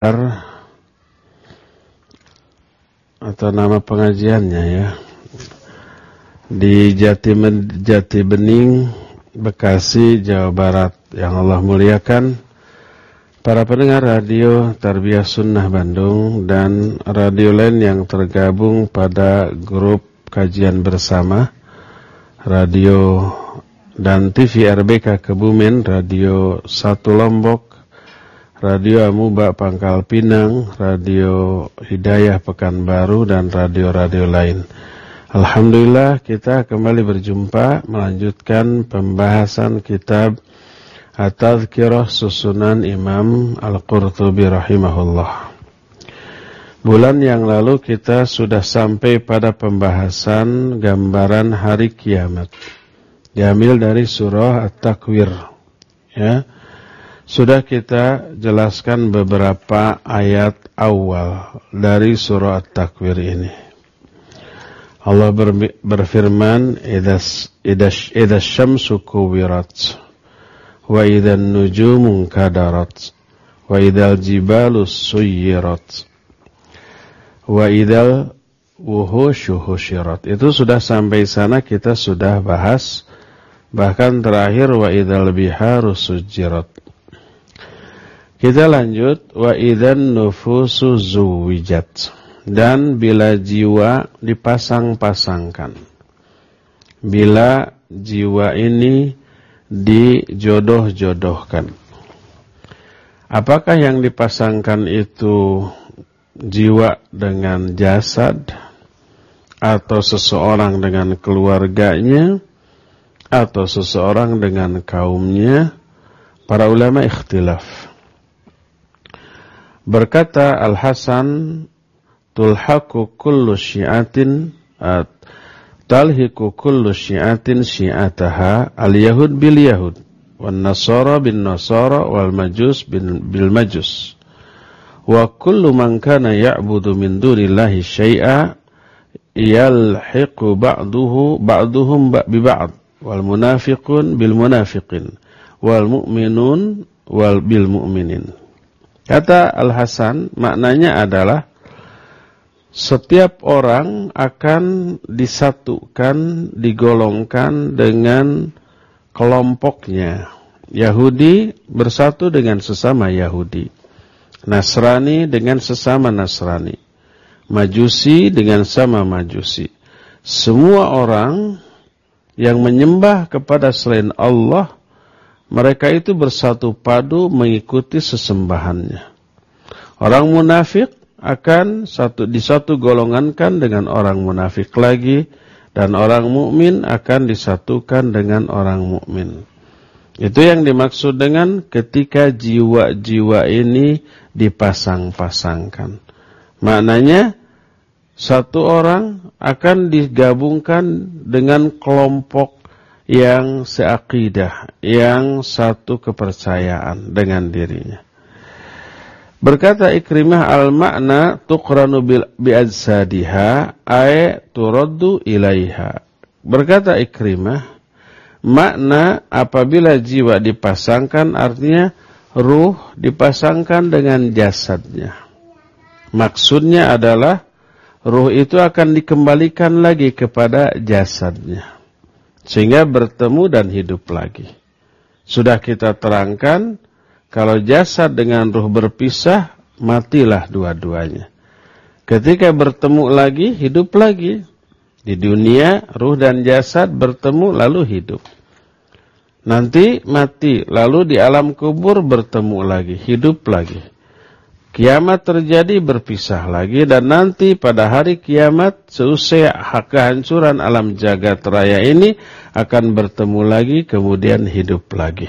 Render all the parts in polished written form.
atau nama pengajiannya ya, di Jati Bening, Bekasi, Jawa Barat yang Allah muliakan, para pendengar radio Tarbiyah Sunnah Bandung dan radio lain yang tergabung pada grup kajian bersama radio dan TV RBK Kebumen, Radio 1 Lombok, Radio Amuba Pangkal Pinang, Radio Hidayah Pekanbaru, dan radio-radio lain. Alhamdulillah kita kembali berjumpa melanjutkan pembahasan kitab At-Tadhkirah Susunan Imam Al-Qurtubi rahimahullah. Bulan yang lalu kita sudah sampai pada pembahasan gambaran hari kiamat. Diambil dari surah At-Takwir. Ya. Sudah kita jelaskan beberapa ayat awal dari surah At-Takwir ini. Allah berfirman, "Idza syamsu kuwirat, wa idzan nujumu kadarat, wa idzal jibalu suyyirat, wa idzal wuhushu husyirat." Itu sudah sampai sana kita sudah bahas. Bahkan terakhir, wa idzal biharu sujjirat. Kita lanjut, wa idzan nufusu zuwijat, dan bila jiwa dipasang-pasangkan, bila jiwa ini dijodoh-jodohkan. Apakah yang dipasangkan itu jiwa dengan jasad, atau seseorang dengan keluarganya, atau seseorang dengan kaumnya? Para ulama ikhtilaf. Berkata Al-Hasan, talhiku kullu syi'atin syi'ataha al-yahud bil yahud, wan nasara bin nasara, wal majus bil majus, wa kullu man kana ya'budu min dunillahi syai'a yalhiqu ba'duhum bi ba'd, wal munafiqun bil munafiqin, wal mu'minun wal bil mu'minin. Kata Al-Hasan, maknanya adalah setiap orang akan disatukan, digolongkan dengan kelompoknya. Yahudi bersatu dengan sesama Yahudi, Nasrani dengan sesama Nasrani, Majusi dengan sama Majusi. Semua orang yang menyembah kepada selain Allah, mereka itu bersatu padu mengikuti sesembahannya. Orang munafik akan disatu golongankan dengan orang munafik lagi, dan orang mukmin akan disatukan dengan orang mukmin. Itu yang dimaksud dengan ketika jiwa-jiwa ini dipasang-pasangkan. Maknanya satu orang akan digabungkan dengan kelompok yang seakidah, yang satu kepercayaan dengan dirinya. Berkata Ikrimah, al-makna tuqranu bi'ajsadiha ay turaddu ilaiha. Berkata Ikrimah, makna apabila jiwa dipasangkan artinya ruh dipasangkan dengan jasadnya. Maksudnya adalah ruh itu akan dikembalikan lagi kepada jasadnya, sehingga bertemu dan hidup lagi. Sudah kita terangkan, kalau jasad dengan ruh berpisah, matilah dua-duanya. Ketika bertemu lagi, hidup lagi. Di dunia, ruh dan jasad bertemu lalu hidup. Nanti mati, lalu di alam kubur bertemu lagi, hidup lagi. Kiamat terjadi, berpisah lagi, dan nanti pada hari kiamat seusai kehancuran alam jagat raya ini akan bertemu lagi, kemudian hidup lagi.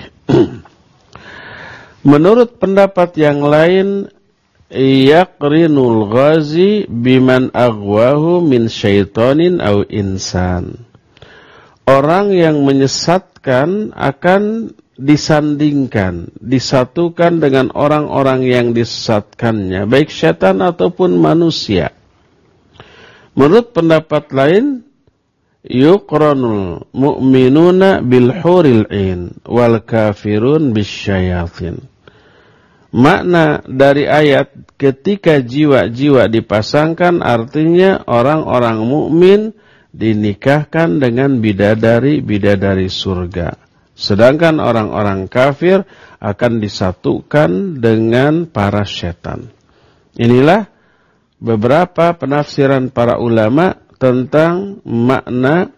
Menurut pendapat yang lain, yaqrinul ghazi biman aghwahu min syaitanin aw insan. Orang yang menyesatkan akan disandingkan, disatukan dengan orang-orang yang disesatkannya, baik syaitan ataupun manusia. Menurut pendapat lain, yuqranul mu'minuna bil huril ain wal kafirun bisyayatin. Makna dari ayat ketika jiwa-jiwa dipasangkan artinya orang-orang mukmin dinikahkan dengan bidadari-bidadari surga. Sedangkan orang-orang kafir akan disatukan dengan para setan. Inilah beberapa penafsiran para ulama tentang makna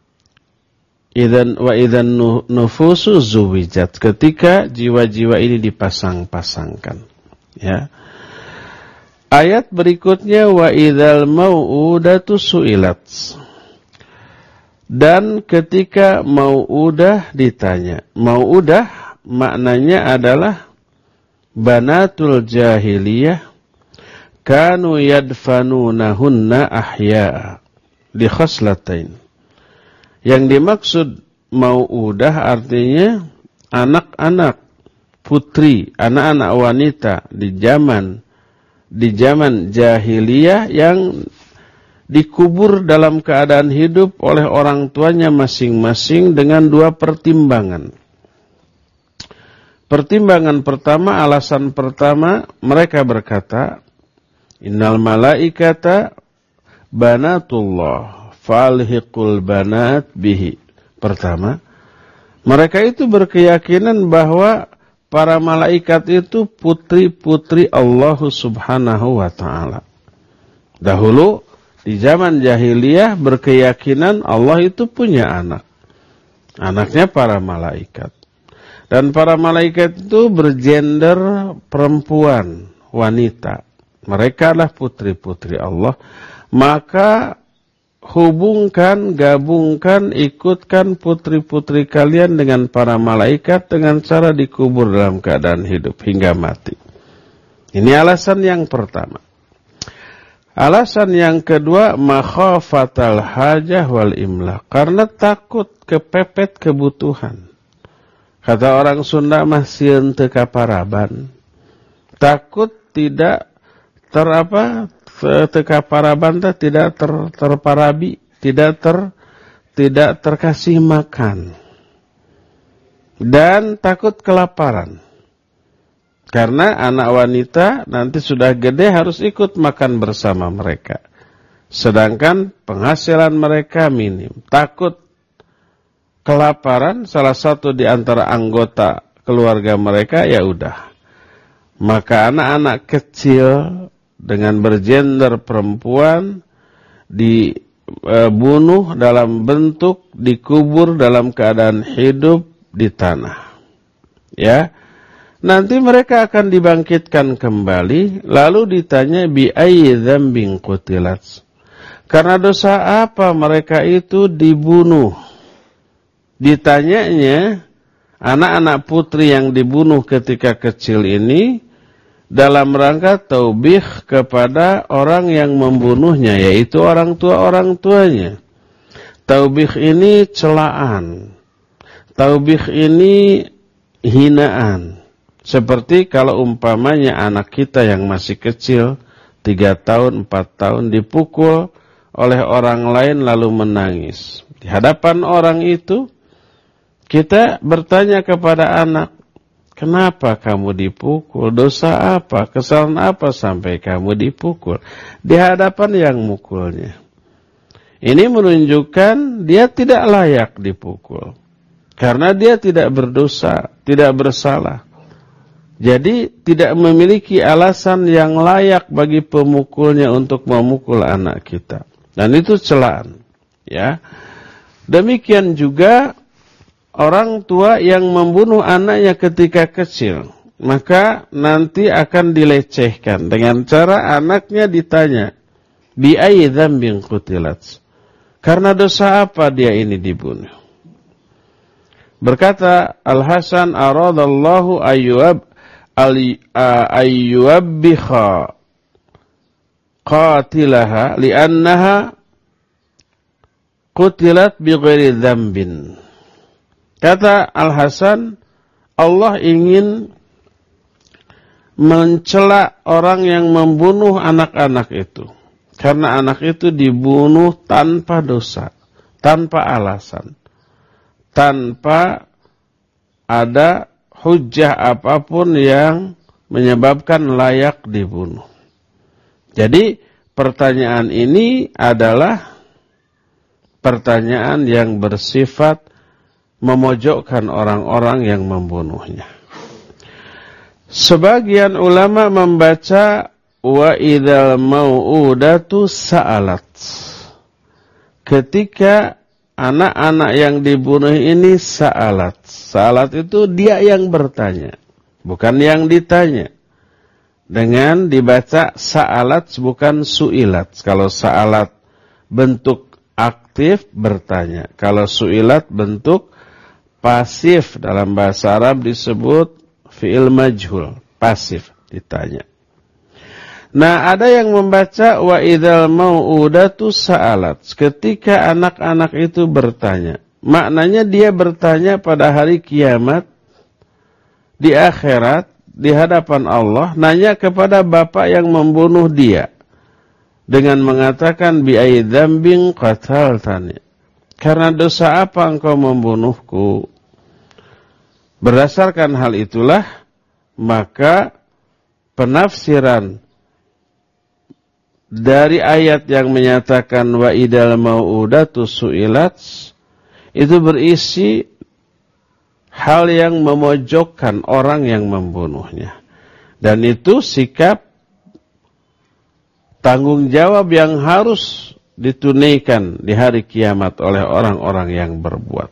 idzan nufusu zuwijat, ketika jiwa-jiwa ini dipasang-pasangkan. Ya. Ayat berikutnya wa idzal mau'udatu su'ilat. Dan ketika mau'udah ditanya. Mau'udah maknanya adalah banatul jahiliyah kanu yadfanunahunna ahya'a li khaslatain. Yang dimaksud mau'udah artinya anak-anak putri, anak-anak wanita di zaman jahiliyah yang dikubur dalam keadaan hidup oleh orang tuanya masing-masing dengan dua pertimbangan. Pertimbangan pertama, alasan pertama, mereka berkata, innal malaikata banatullah falhiqul banat bihi. Pertama, mereka itu berkeyakinan bahwa para malaikat itu putri-putri Allah Subhanahu wa ta'ala. Dahulu di zaman jahiliyah berkeyakinan Allah itu punya anak. Anaknya para malaikat. Dan para malaikat itu bergender perempuan, wanita. Mereka adalah putri-putri Allah. Maka gabungkan, ikutkan putri-putri kalian dengan para malaikat dengan cara dikubur dalam keadaan hidup hingga mati. Ini alasan yang pertama. Alasan yang kedua, makhafatal hajah wal imlaq, karena takut kepepet kebutuhan. Kata orang Sunda mah sieun teu kaparaban. Takut tidak tekaparaban tidak terparabi, tidak terkasih makan. Dan takut kelaparan. Karena anak wanita nanti sudah gede harus ikut makan bersama mereka. Sedangkan penghasilan mereka minim. Takut kelaparan salah satu di antara anggota keluarga mereka, ya udah. Maka anak-anak kecil dengan bergender perempuan dibunuh dalam bentuk dikubur dalam keadaan hidup di tanah. Ya. Nanti mereka akan dibangkitkan kembali lalu ditanya bi ayyi dzambin qutilat. Karena dosa apa mereka itu dibunuh? Ditanyanya anak-anak putri yang dibunuh ketika kecil ini dalam rangka taubih kepada orang yang membunuhnya, yaitu orang tuanya. Taubih ini celaan. Taubih ini hinaan. Seperti kalau umpamanya anak kita yang masih kecil, 3 tahun, 4 tahun, dipukul oleh orang lain lalu menangis. Di hadapan orang itu, kita bertanya kepada anak, kenapa kamu dipukul? Dosa apa? Kesalahan apa sampai kamu dipukul? Di hadapan yang mukulnya. Ini menunjukkan dia tidak layak dipukul. Karena dia tidak berdosa, tidak bersalah. Jadi tidak memiliki alasan yang layak bagi pemukulnya untuk memukul anak kita. Dan itu celaan. Ya. Demikian juga orang tua yang membunuh anaknya ketika kecil, maka nanti akan dilecehkan dengan cara anaknya ditanya, bi ayyi dzambin qutilat. Karena dosa apa dia ini dibunuh? Berkata Al-Hasan aradallahu ayyuwabbiha qatilaha li'annaha qutilat bighairi dzambin. Kata Al-Hasan, Allah ingin mencela orang yang membunuh anak-anak itu. Karena anak itu dibunuh tanpa dosa, tanpa alasan, tanpa ada hujjah apapun yang menyebabkan layak dibunuh. Jadi pertanyaan ini adalah pertanyaan yang bersifat memojokkan orang-orang yang membunuhnya. Sebagian ulama membaca wa idzal mau'udatu sa'alat. Ketika anak-anak yang dibunuh ini sa'alat. Sa'alat itu dia yang bertanya, bukan yang ditanya. Dengan dibaca sa'alat bukan su'ilat. Kalau sa'alat bentuk aktif bertanya. Kalau su'ilat bentuk pasif. Dalam bahasa Arab disebut fi'il majhul. Pasif ditanya. Nah, ada yang membaca wa idzal mau'udatu sa'alat. Ketika anak-anak itu bertanya. Maknanya dia bertanya pada hari kiamat. Di akhirat. Di hadapan Allah, nanya kepada bapak yang membunuh dia dengan mengatakan bi ayyi dzambin qataltani, karena dosa apa engkau membunuhku? Berdasarkan hal itulah maka penafsiran dari ayat yang menyatakan wa idal mau'udatu su'ilat itu berisi hal yang memojokkan orang yang membunuhnya. Dan itu sikap tanggung jawab yang harus ditunaikan di hari kiamat oleh orang-orang yang berbuat.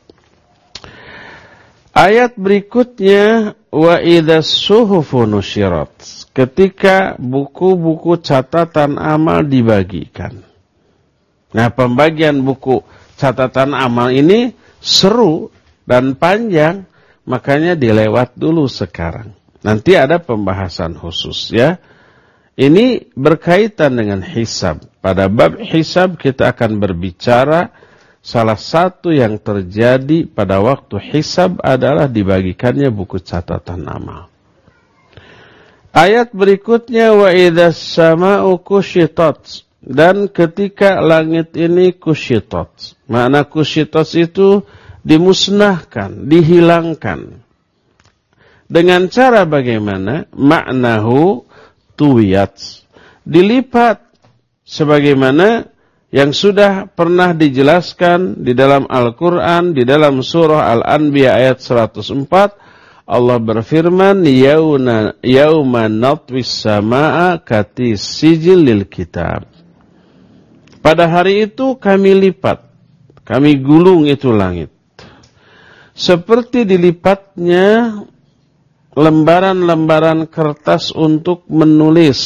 Ayat berikutnya wa idzas suhufu nusyirat. Ketika buku-buku catatan amal dibagikan. Nah, pembagian buku catatan amal ini seru dan panjang, makanya dilewat dulu sekarang. Nanti ada pembahasan khusus ya. Ini berkaitan dengan hisab. Pada bab hisab kita akan berbicara salah satu yang terjadi pada waktu hisab adalah dibagikannya buku catatan amal. Ayat berikutnya wa idzas sama'u kusyitat, dan ketika langit ini kusyitat. Makna kusyitat itu dimusnahkan, dihilangkan. Dengan cara bagaimana? Maknahu tuwiyat. Dilipat sebagaimana yang sudah pernah dijelaskan di dalam Al-Quran, di dalam surah Al-Anbiya ayat 104. Allah berfirman, Yauma natwis sama'a katis sijil lil kitab. Pada hari itu kami lipat, kami gulung itu langit. Seperti dilipatnya lembaran-lembaran kertas untuk menulis.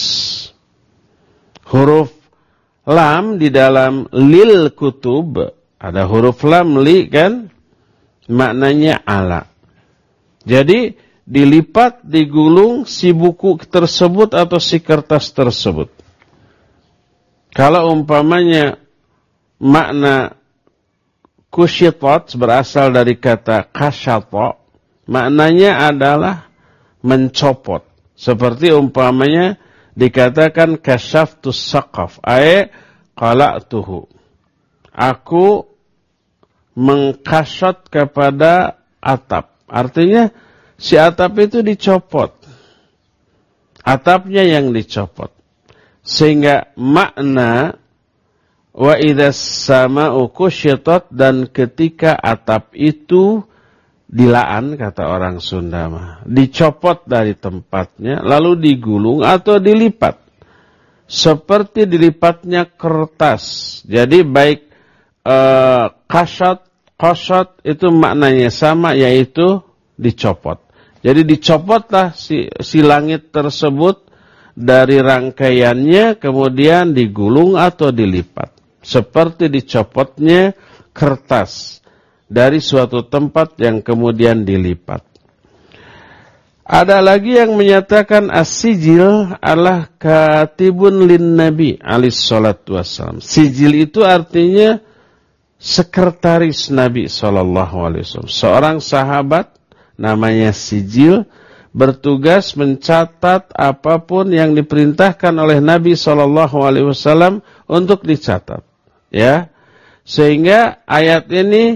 Huruf lam di dalam lil kutub, ada huruf lam li kan, maknanya ala. Jadi dilipat, digulung si buku tersebut atau si kertas tersebut. Kalau umpamanya makna kusyitat berasal dari kata kasyata, maknanya adalah mencopot. Seperti umpamanya dikatakan kasyaftus saqaf, ay qala'tuhu. Aku mengkasyat kepada atap. Artinya si atap itu dicopot. Atapnya yang dicopot. Sehingga makna wa idzas sama'u kusyitat, dan ketika atap itu dilaan, kata orang Sunda mah, dicopot dari tempatnya lalu digulung atau dilipat seperti dilipatnya kertas. Jadi baik qasyat itu maknanya sama, yaitu dicopot. Jadi dicopotlah si langit tersebut dari rangkaiannya, kemudian digulung atau dilipat seperti dicopotnya kertas dari suatu tempat yang kemudian dilipat. Ada lagi yang menyatakan as-sijil adalah katibun lin nabi alaihi salatu wassalam. Sijil itu artinya sekretaris Nabi sallallahu alaihi wasallam. Seorang sahabat namanya Sijil bertugas mencatat apapun yang diperintahkan oleh Nabi sallallahu alaihi wasallam untuk dicatat. Ya. Sehingga ayat ini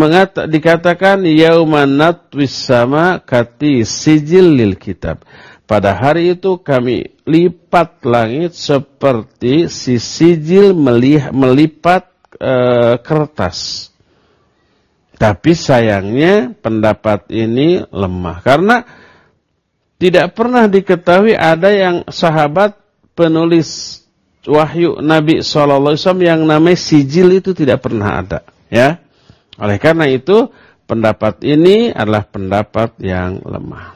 dikatakan yauma natwis sama kati sijil lil kitab. pada hari itu kami lipat langit seperti si sijil melipat kertas. Tapi sayangnya pendapat ini lemah. Karena tidak pernah diketahui ada yang sahabat penulis wahyu Nabi SAW yang namanya sijil itu tidak pernah ada. Ya. Oleh karena itu pendapat ini adalah pendapat yang lemah.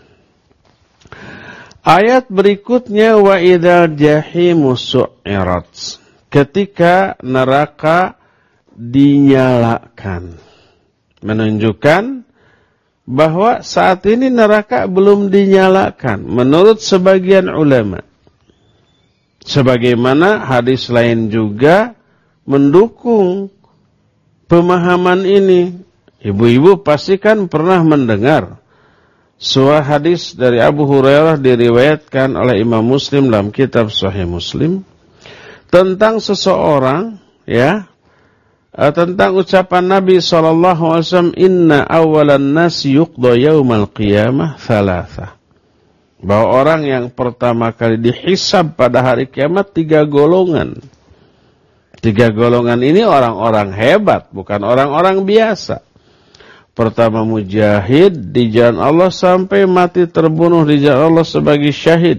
Ayat berikutnya wa idzal jahimu su'irat. Ketika neraka dinyalakan. Menunjukkan bahwa saat ini neraka belum dinyalakan menurut sebagian ulama. Sebagaimana hadis lain juga mendukung pemahaman ini. Ibu-ibu pasti kan pernah mendengar sebuah hadis dari Abu Hurairah diriwayatkan oleh Imam Muslim dalam kitab Sahih Muslim tentang seseorang, ya, tentang ucapan Nabi SAW, inna awalan nas yuqda yaumal qiyamah thalatha. Bahwa orang yang pertama kali dihisab pada hari kiamat 3 golongan. 3 golongan ini orang-orang hebat, bukan orang-orang biasa. Pertama mujahid di jalan Allah sampai mati terbunuh di jalan Allah sebagai syahid.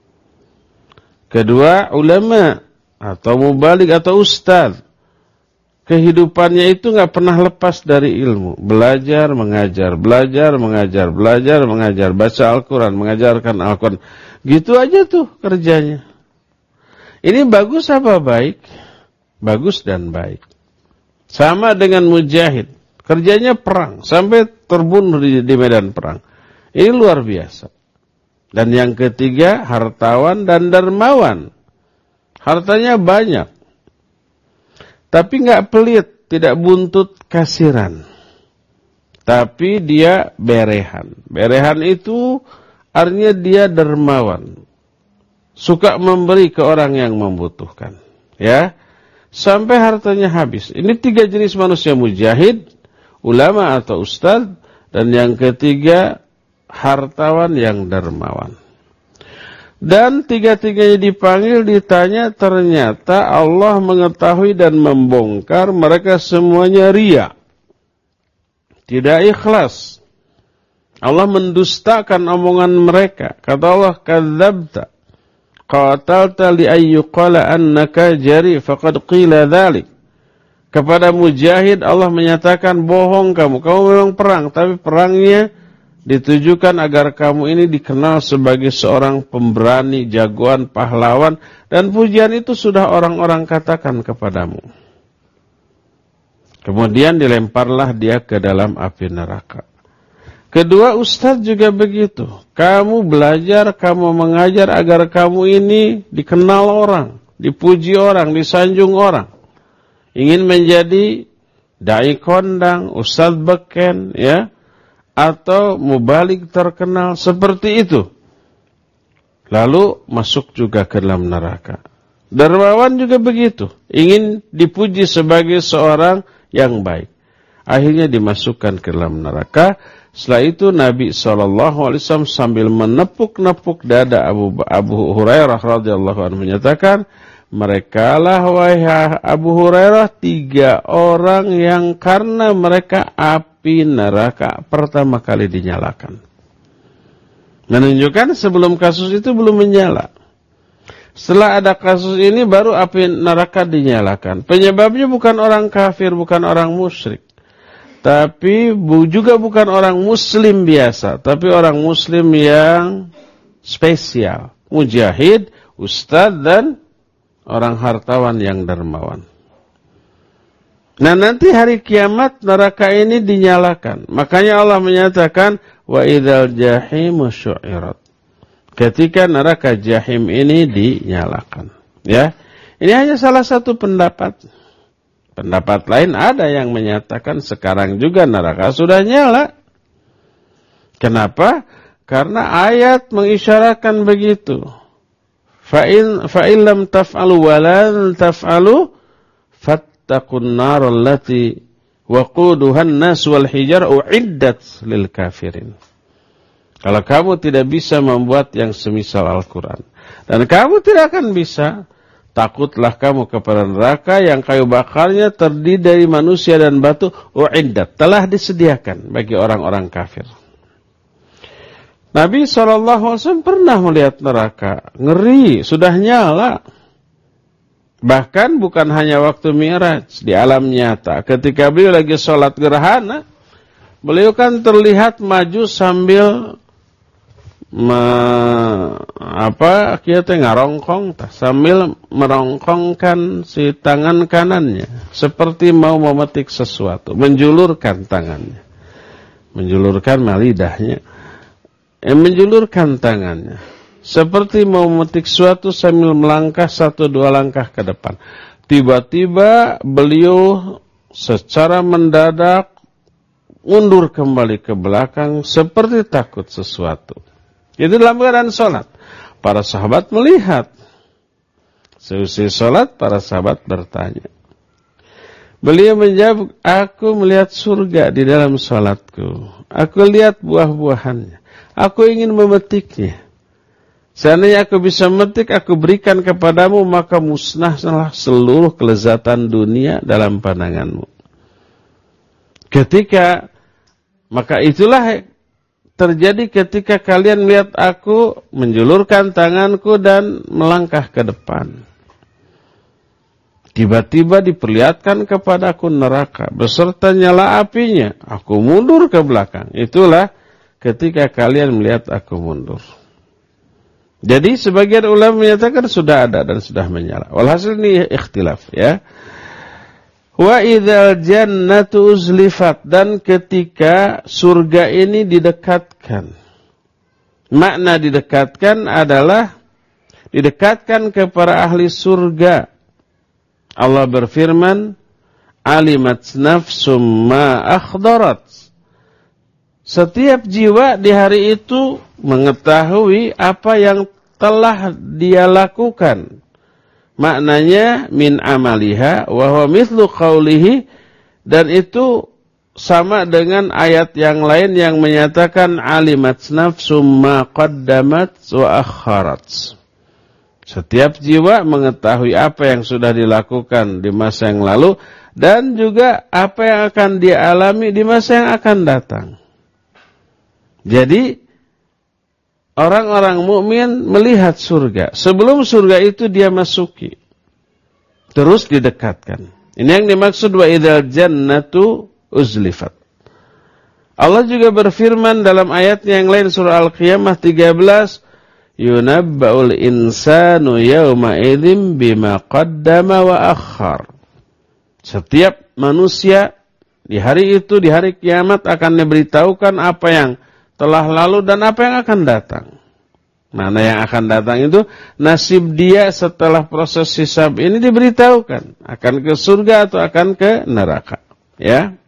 Kedua ulama atau mubaligh atau ustaz. Kehidupannya itu nggak pernah lepas dari ilmu. Belajar, mengajar, belajar, mengajar, belajar, mengajar. Baca Al-Quran, mengajarkan Al-Quran. Gitu aja tuh kerjanya. Ini bagus apa baik? Bagus dan baik. Sama dengan mujahid. Kerjanya perang. Sampai terbunuh di medan perang. Ini luar biasa. Dan yang ketiga, hartawan dan dermawan. Hartanya banyak. Tapi nggak pelit, tidak buntut kasiran. Tapi dia berehan. Berehan itu artinya dia dermawan. Suka memberi ke orang yang membutuhkan. Ya, sampai hartanya habis. Ini 3 jenis manusia: mujahid, ulama atau ustaz, dan yang ketiga hartawan yang dermawan. Dan 3-tiganya dipanggil, ditanya, ternyata Allah mengetahui dan membongkar mereka semuanya riya. Tidak ikhlas. Allah mendustakan omongan mereka. Kata Allah, kadzabta qatalta li ayyuqala annaka jari faqad qila dzalik. Kepada mujahid Allah menyatakan, bohong kamu memang perang, tapi perangnya ditujukan agar kamu ini dikenal sebagai seorang pemberani, jagoan, pahlawan, dan pujian itu sudah orang-orang katakan kepadamu. Kemudian dilemparlah dia ke dalam api neraka. Kedua, ustaz juga begitu. Kamu belajar, kamu mengajar agar kamu ini dikenal orang, dipuji orang, disanjung orang. Ingin menjadi dai kondang, ustaz beken, ya, atau mubaligh terkenal seperti itu. Lalu masuk juga ke dalam neraka. Dermawan juga begitu. Ingin dipuji sebagai seorang yang baik. Akhirnya dimasukkan ke dalam neraka. Setelah itu Nabi SAW sambil menepuk-nepuk dada Abu Hurairah radhiyallahu anhu menyatakan, merekalah wahai Abu Hurairah 3 orang yang karena mereka api neraka pertama kali dinyalakan. Menunjukkan sebelum kasus itu belum menyala. Setelah ada kasus ini baru api neraka dinyalakan. Penyebabnya bukan orang kafir, bukan orang musyrik. Tapi juga bukan orang muslim biasa. Tapi orang muslim yang spesial. Mujahid, ustaz, dan orang hartawan yang dermawan. Nah, nanti hari kiamat neraka ini dinyalakan. Makanya Allah menyatakan wa idzal jahimu syu'irat. Ketika neraka jahim ini dinyalakan. Ya. Ini hanya salah satu pendapat. Pendapat lain ada yang menyatakan sekarang juga neraka sudah nyala. Kenapa? Karena ayat mengisyaratkan begitu. Fa'in lam taf'alu wa lan taf'alu fattaqun nar allati waquduhan nas wal hijar uiddat lil kafirin. Kalau kamu tidak bisa membuat yang semisal Al-Quran. Dan kamu tidak akan bisa, takutlah kamu kepada neraka yang kayu bakarnya terdiri dari manusia dan batu. U'iddat, telah disediakan bagi orang-orang kafir. Nabi SAW pernah melihat neraka. Ngeri, sudah nyala. Bahkan bukan hanya waktu Mi'raj, di alam nyata. Ketika beliau lagi sholat gerhana, beliau kan terlihat maju sambil ngarongkong, sambil merongkongkan si tangan kanannya seperti mau memetik sesuatu, menjulurkan tangannya, menjulurkan lidahnya, menjulurkan tangannya seperti mau memetik sesuatu sambil melangkah 1-2 langkah ke depan. Tiba-tiba beliau secara mendadak mundur kembali ke belakang seperti takut sesuatu. Itu dalam keadaan sholat. Para sahabat melihat. Seusai sholat, para sahabat bertanya. Beliau menjawab, aku melihat surga di dalam sholatku. Aku lihat buah-buahannya. Aku ingin memetiknya. Seandainya aku bisa memetik, aku berikan kepadamu, maka musnahlah seluruh kelezatan dunia dalam pandanganmu. Maka itulah terjadi ketika kalian melihat aku menjulurkan tanganku dan melangkah ke depan. Tiba-tiba diperlihatkan kepadaku neraka beserta nyala apinya. Aku mundur ke belakang. Itulah ketika kalian melihat aku mundur. Jadi sebagian ulama menyatakan sudah ada dan sudah menyala. Walhasil ini ikhtilaf ya. Wa idzal jannatu uzlifat, dan ketika surga ini didekatkan. Makna didekatkan adalah didekatkan kepada ahli surga. Allah berfirman, alimat nafsum ma akhdarat. Setiap jiwa di hari itu mengetahui apa yang telah dia lakukan. Maknanya min amaliha wa huwa mithlu qawlihi, dan itu sama dengan ayat yang lain yang menyatakan alimat nafsum ma qaddamat wa akharat. Setiap jiwa mengetahui apa yang sudah dilakukan di masa yang lalu dan juga apa yang akan dia alami di masa yang akan datang. Jadi orang-orang mukmin melihat surga. Sebelum surga itu dia masuki. Terus didekatkan. Ini yang dimaksud wa idzal jannatu uzlifat. Allah juga berfirman dalam ayatnya yang lain surah Al-Qiyamah 13, yunabba'ul insanu yawma idzin bima qaddama wa akhar. Setiap manusia di hari itu, di hari kiamat akan diberitahukan apa yang telah lalu dan apa yang akan datang. Mana yang akan datang itu nasib dia setelah proses hisab ini diberitahukan, akan ke surga atau akan ke neraka, ya.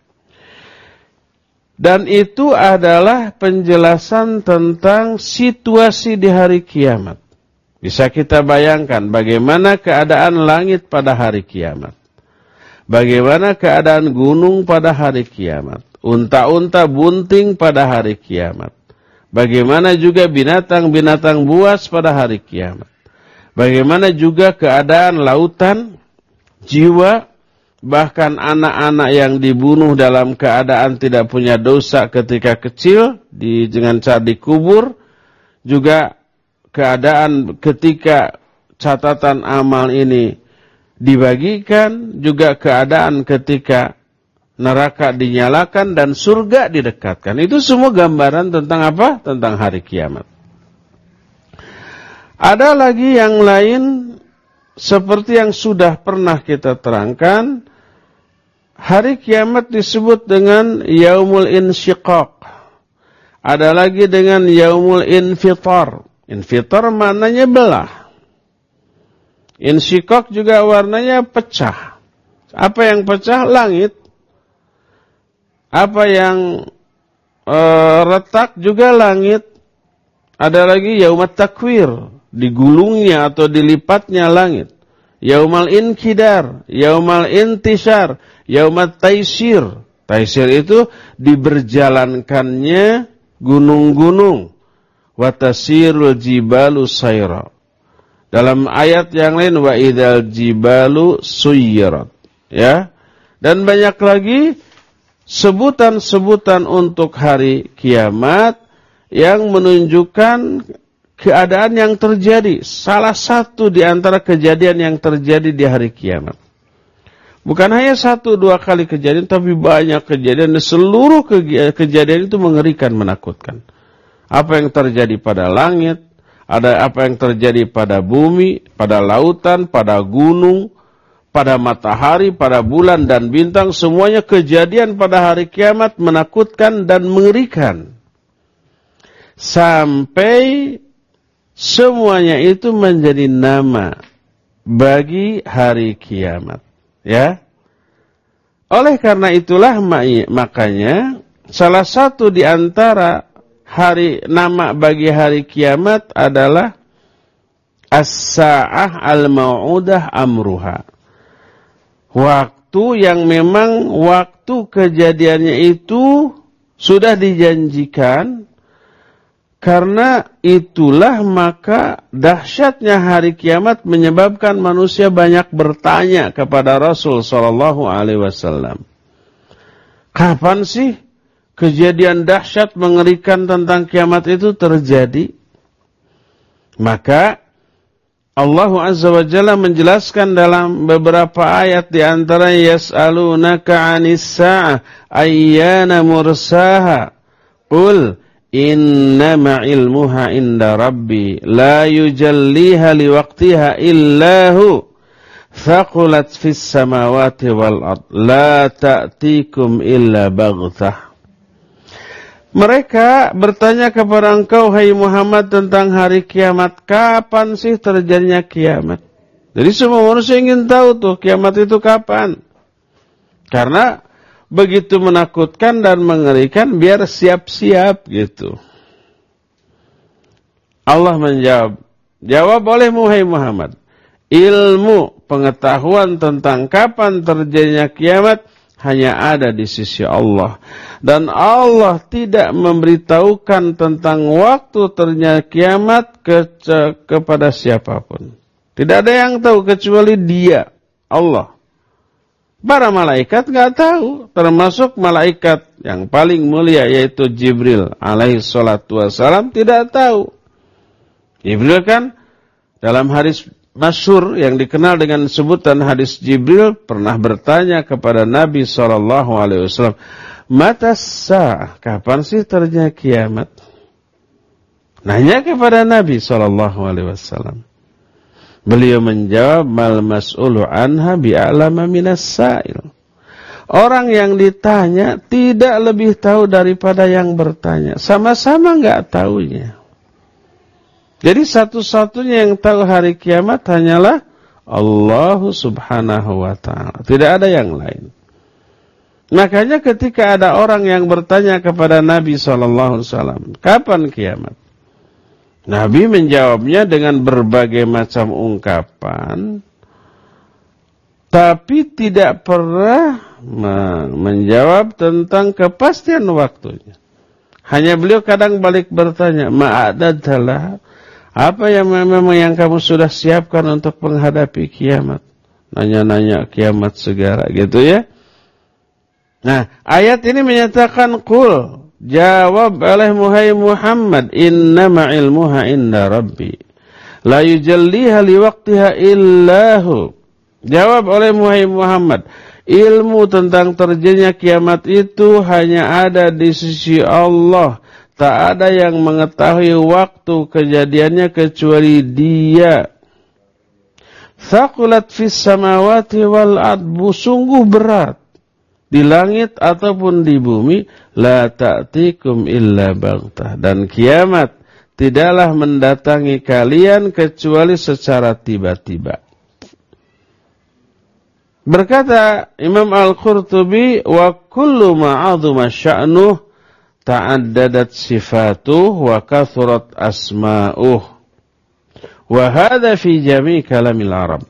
Dan itu adalah penjelasan tentang situasi di hari kiamat. Bisa kita bayangkan bagaimana keadaan langit pada hari kiamat. Bagaimana keadaan gunung pada hari kiamat. Unta-unta bunting pada hari kiamat. Bagaimana juga binatang-binatang buas pada hari kiamat. Bagaimana juga keadaan lautan, jiwa, bahkan anak-anak yang dibunuh dalam keadaan tidak punya dosa ketika kecil, dengan cara dikubur. Juga keadaan ketika catatan amal ini dibagikan. Juga keadaan ketika neraka dinyalakan dan surga didekatkan. Itu semua gambaran tentang apa? Tentang hari kiamat. Ada lagi yang lain seperti yang sudah pernah kita terangkan. Hari kiamat disebut dengan yaumul insyiqaq. Ada lagi dengan yaumul infitar. Infitar maknanya belah. Insyiqaq juga warnanya pecah. Apa yang pecah? Langit. Apa yang retak juga langit. Ada lagi yaumat takwir, digulungnya atau dilipatnya langit. Yaumal inkidar, yaumal intishar, yaumat taisir. Taisir itu diberjalankannya gunung-gunung. wa tasirul jibalu sayra. Dalam ayat yang lain wa idzal jibalu suyirat. Ya. Dan banyak lagi sebutan-sebutan untuk hari kiamat yang menunjukkan keadaan yang terjadi. Salah satu di antara kejadian yang terjadi di hari kiamat. Bukan hanya 1-2 kali kejadian, tapi banyak kejadian. Dan seluruh kejadian itu mengerikan, menakutkan. Apa yang terjadi pada langit, ada apa yang terjadi pada bumi, pada lautan, pada gunung, pada matahari, pada bulan dan bintang. Semuanya kejadian pada hari kiamat menakutkan dan mengerikan. Sampai semuanya itu menjadi nama bagi hari kiamat. Ya. Oleh karena itulah makanya salah satu di antara nama bagi hari kiamat adalah as-sa'ah al-mau'udah amruha. Waktu yang memang waktu kejadiannya itu sudah dijanjikan. Karena itulah maka dahsyatnya hari kiamat menyebabkan manusia banyak bertanya kepada Rasul sallallahu alaihi wasallam. Kapan sih kejadian dahsyat mengerikan tentang kiamat itu terjadi? Maka Allah Azza wa Jalla menjelaskan dalam beberapa ayat di antara yas'alunaka 'anis sa'ah ayyana mursaha qul innama ilmuha inda rabbi la yujalliha liwaqtiha illahu thaqulat fis samawati wal ard la ta'tikum illa baghtah. Mereka bertanya kepada engkau hai Muhammad tentang hari kiamat, kapan sih terjadinya kiamat? Jadi semua manusia ingin tahu tuh kiamat itu kapan. Karena begitu menakutkan dan mengerikan, biar siap-siap gitu. Allah menjawab, jawab olehmu hai Muhammad, ilmu pengetahuan tentang kapan terjadinya kiamat hanya ada di sisi Allah. Dan Allah tidak memberitahukan tentang waktu terjadinya kiamat kepada siapapun. Tidak ada yang tahu kecuali Dia, Allah. Para malaikat enggak tahu, termasuk malaikat yang paling mulia yaitu Jibril alaihi salatu wasalam tidak tahu. Jibril kan dalam hadis masyhur yang dikenal dengan sebutan hadis Jibril pernah bertanya kepada Nabi sallallahu alaihi wasallam, "Mata sa'ah? Kapan sih terjadinya kiamat?" Nanya kepada Nabi sallallahu alaihi wasallam. Beliau menjawab, mal mas'ulu anha bi'alama minas sa'il. Orang yang ditanya tidak lebih tahu daripada yang bertanya. Sama-sama enggak tahunya. Jadi satu-satunya yang tahu hari kiamat hanyalah Allah subhanahu wa ta'ala. Tidak ada yang lain. Makanya ketika ada orang yang bertanya kepada Nabi SAW, kapan kiamat? Nabi menjawabnya dengan berbagai macam ungkapan, tapi tidak pernah menjawab tentang kepastian waktunya. Hanya beliau kadang balik bertanya, ma'adadalah, apa yang memang yang kamu sudah siapkan untuk menghadapi kiamat? Nanya-nanya kiamat segala gitu ya. Nah, ayat ini menyatakan qul, jawab oleh Muhammad, innama ilmuha inda rabbi la yujalliha liwaqtiha illahu. Jawab oleh Muhammad, ilmu tentang terjadinya kiamat itu hanya ada di sisi Allah. Tak ada yang mengetahui waktu kejadiannya kecuali Dia. Thaqulat fis samawati wal ard, sungguh berat di langit ataupun di bumi, la ta'tikum illa baghtah, dan kiamat tidaklah mendatangi kalian kecuali secara tiba-tiba. Berkata Imam Al-Qurtubi, wa kullu ma'azuma sya'nuh ta'addadat sifatuh wa kathurat asma'uh wa hadha fi jami' kalamil Arab.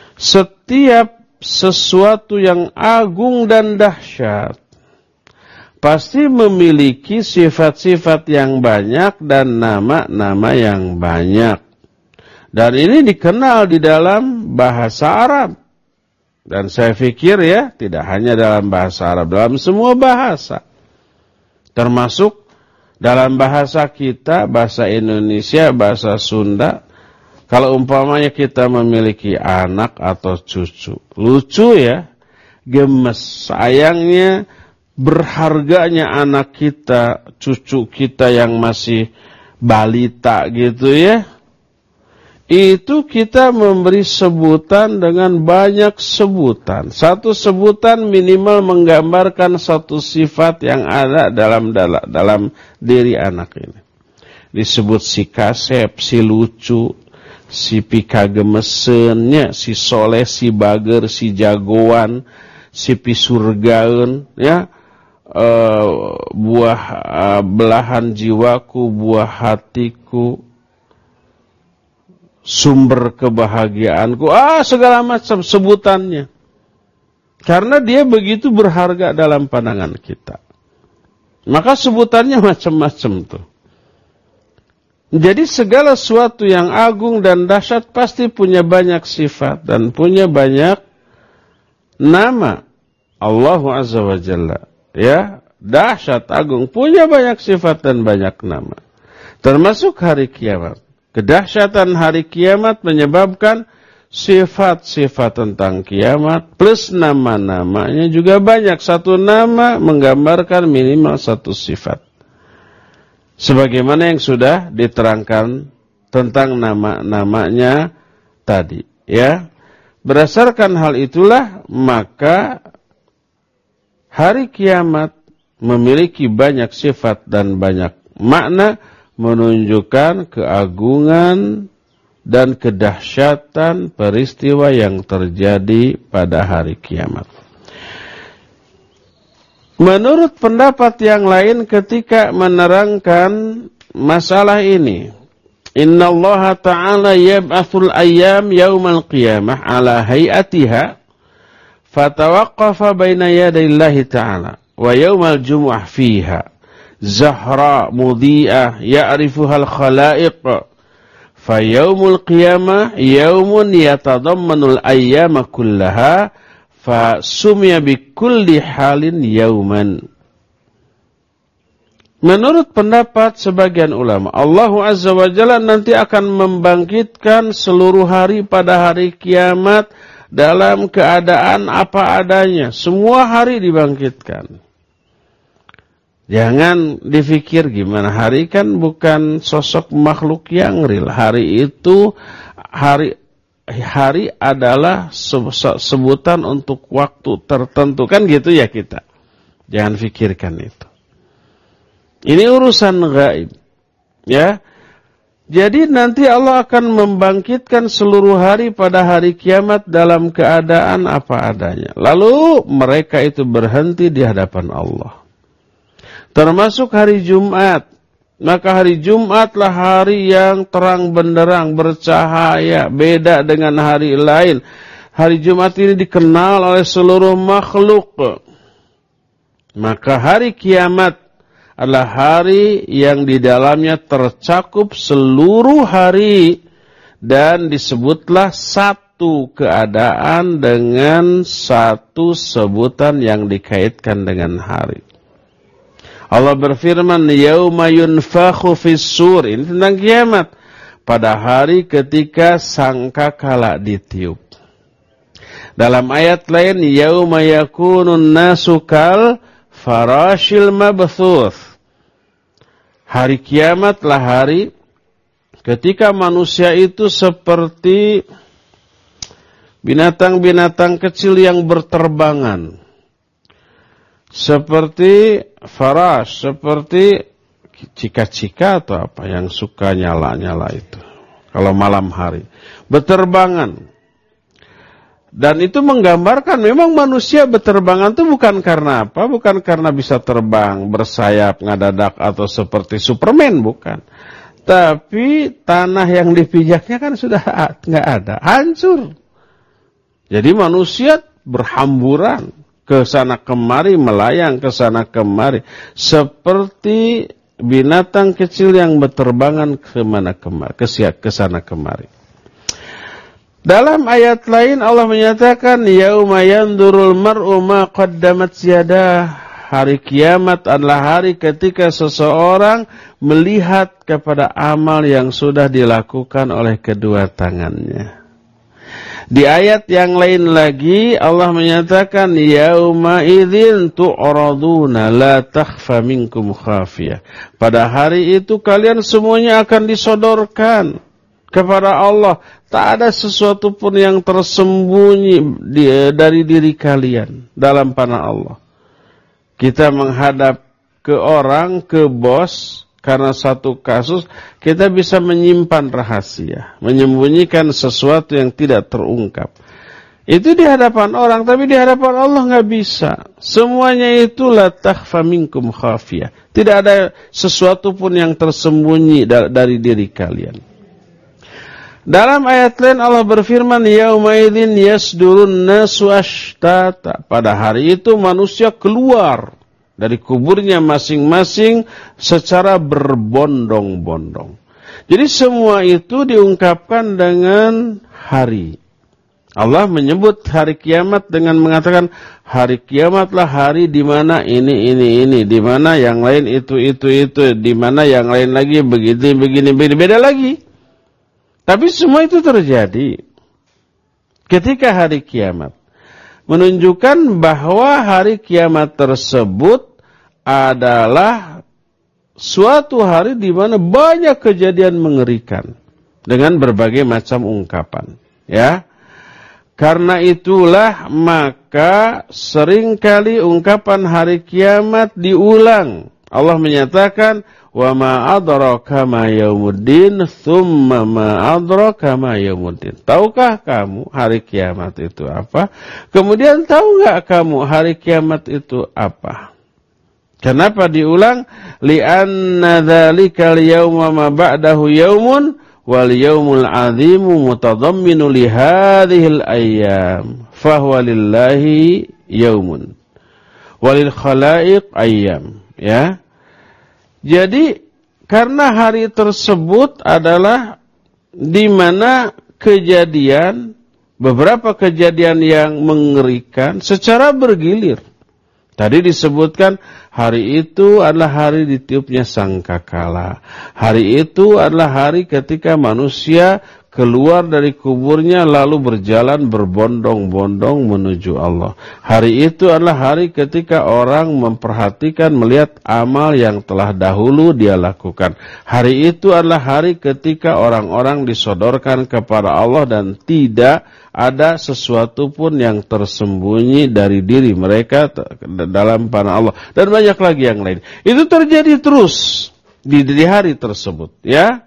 Setiap sesuatu yang agung dan dahsyat, pasti memiliki sifat-sifat yang banyak dan nama-nama yang banyak. Dan ini dikenal di dalam bahasa Arab. Dan saya pikir ya, tidak hanya dalam bahasa Arab, dalam semua bahasa. Termasuk dalam bahasa kita, bahasa Indonesia, bahasa Sunda. Kalau umpamanya kita memiliki anak atau cucu, lucu ya, gemes, sayangnya, berharganya anak kita, cucu kita yang masih balita gitu ya. Itu kita memberi sebutan dengan banyak sebutan. Satu sebutan minimal menggambarkan satu sifat yang ada dalam diri anak ini. Disebut si kasep, si lucu, si pika gemesennya, si soleh, si bager, si jagoan, si pisurgaun, ya, buah belahan jiwaku, buah hatiku, sumber kebahagiaanku, segala macam sebutannya. Karena dia begitu berharga dalam pandangan kita. Maka sebutannya macam-macam tuh. Jadi segala sesuatu yang agung dan dahsyat pasti punya banyak sifat dan punya banyak nama. Allah Azza wa Jalla, ya, dahsyat, agung, punya banyak sifat dan banyak nama. Termasuk hari kiamat. Kedahsyatan hari kiamat menyebabkan sifat-sifat tentang kiamat plus nama-namanya juga banyak. Satu nama menggambarkan minimal satu sifat. Sebagaimana yang sudah diterangkan tentang nama-namanya tadi, ya. Berdasarkan hal itulah maka hari kiamat memiliki banyak sifat dan banyak makna, menunjukkan keagungan dan kedahsyatan peristiwa yang terjadi pada hari kiamat. Menurut pendapat yang lain ketika menerangkan masalah ini, innallaha ta'ala yab'atsul ayyam yaumal qiyamah ala hayatiha fatawaqqafa baina yadayillahi ta'ala wa yaumal jumu'ah fiha zahra mudhi'ah ya'rifuhal khalaiq fa yaumul qiyamah yaumun yatadammanul ayyama kullaha fa sumya bikulli halin yauman. Menurut pendapat sebagian ulama, Allah Azza wa Jalla nanti akan membangkitkan seluruh hari pada hari kiamat dalam keadaan apa adanya. Semua hari dibangkitkan. Jangan dipikir gimana, hari kan bukan sosok makhluk yang real. Hari itu, hari adalah sebutan untuk waktu tertentu. Kan gitu ya kita. Jangan pikirkan itu. Ini urusan gaib. Ya. Jadi nanti Allah akan membangkitkan seluruh hari pada hari kiamat dalam keadaan apa adanya. Lalu mereka itu berhenti di hadapan Allah. Termasuk hari Jumat. Maka hari Jumatlah hari yang terang benderang, bercahaya, beda dengan hari lain. Hari Jumat ini dikenal oleh seluruh makhluk. Maka hari kiamat adalah hari yang di dalamnya tercakup seluruh hari. Dan disebutlah satu keadaan dengan satu sebutan yang dikaitkan dengan hari. Allah berfirman, yauma yunfakhu fis-sur. Ini tentang kiamat. Pada hari ketika sangkakala ditiup. Dalam ayat lain, yauma yakunun nasu kal farashil mabthuth. Hari kiamatlah hari ketika manusia itu seperti binatang-binatang kecil yang berterbangan. Seperti farash, seperti cika-cika atau apa yang suka nyala-nyala itu. Kalau malam hari. Berterbangan. Dan itu menggambarkan memang manusia berterbangan itu bukan karena apa? Bukan karena bisa terbang, bersayap, ngadadak atau seperti Superman, bukan. Tapi tanah yang dipijaknya kan sudah nggak ada, hancur. Jadi manusia berhamburan. ke sana kemari, melayang ke sana kemari, seperti binatang kecil yang berterbangan ke sana kemari. Dalam ayat lain Allah menyatakan, yauma yanzurul mar'u ma qaddamat yadah. Hari kiamat adalah hari ketika seseorang melihat kepada amal yang sudah dilakukan oleh kedua tangannya. Di ayat yang lain lagi Allah menyatakan, yauma idzin tu'raduna la takhfa minkum khafiyah. Pada hari itu kalian semuanya akan disodorkan kepada Allah. Tak ada sesuatu pun yang tersembunyi dari diri kalian dalam panah Allah. Kita menghadap ke orang, ke bos, karena satu kasus, kita bisa menyimpan rahasia, menyembunyikan sesuatu yang tidak terungkap. Itu di hadapan orang, tapi di hadapan Allah nggak bisa. Semuanya itu la takhfa minkum khafiyah. Tidak ada sesuatu pun yang tersembunyi dari diri kalian. Dalam ayat lain Allah berfirman, yauma idzin yasdurun nasu ashtata. Pada hari itu manusia keluar dari kuburnya masing-masing secara berbondong-bondong. Jadi semua itu diungkapkan dengan hari. Allah menyebut hari kiamat dengan mengatakan, hari kiamatlah hari di mana ini, di mana yang lain itu, di mana yang lain lagi begini, beda lagi. Tapi semua itu terjadi ketika hari kiamat. Menunjukkan bahwa hari kiamat tersebut adalah suatu hari di mana banyak kejadian mengerikan dengan berbagai macam ungkapan. Ya, karena itulah maka seringkali ungkapan hari kiamat diulang. Allah menyatakan, wa ma adraka ma yaumuddin thumma ma adraka ma yaumuddin. Tahukah kamu hari kiamat itu apa? Kemudian tahu enggak kamu hari kiamat itu apa? Kenapa diulang? Li'anna dzalikal yauma ma ba'dahu yaumun wal yaumul 'azimu mutadamminu li hadhil ayyam fa huwa lillahi yaumun walil khalaiq ayyam. Ya. Jadi karena hari tersebut adalah di mana beberapa kejadian yang mengerikan secara bergilir. Tadi disebutkan hari itu adalah hari ditiupnya sangkakala. Hari itu adalah hari ketika manusia keluar dari kuburnya lalu berjalan berbondong-bondong menuju Allah. Hari itu adalah hari ketika orang memperhatikan melihat amal yang telah dahulu dia lakukan. Hari itu adalah hari ketika orang-orang disodorkan kepada Allah dan tidak ada sesuatu pun yang tersembunyi dari diri mereka dalam panah Allah. Dan banyak lagi yang lain. Itu terjadi terus di hari tersebut, ya.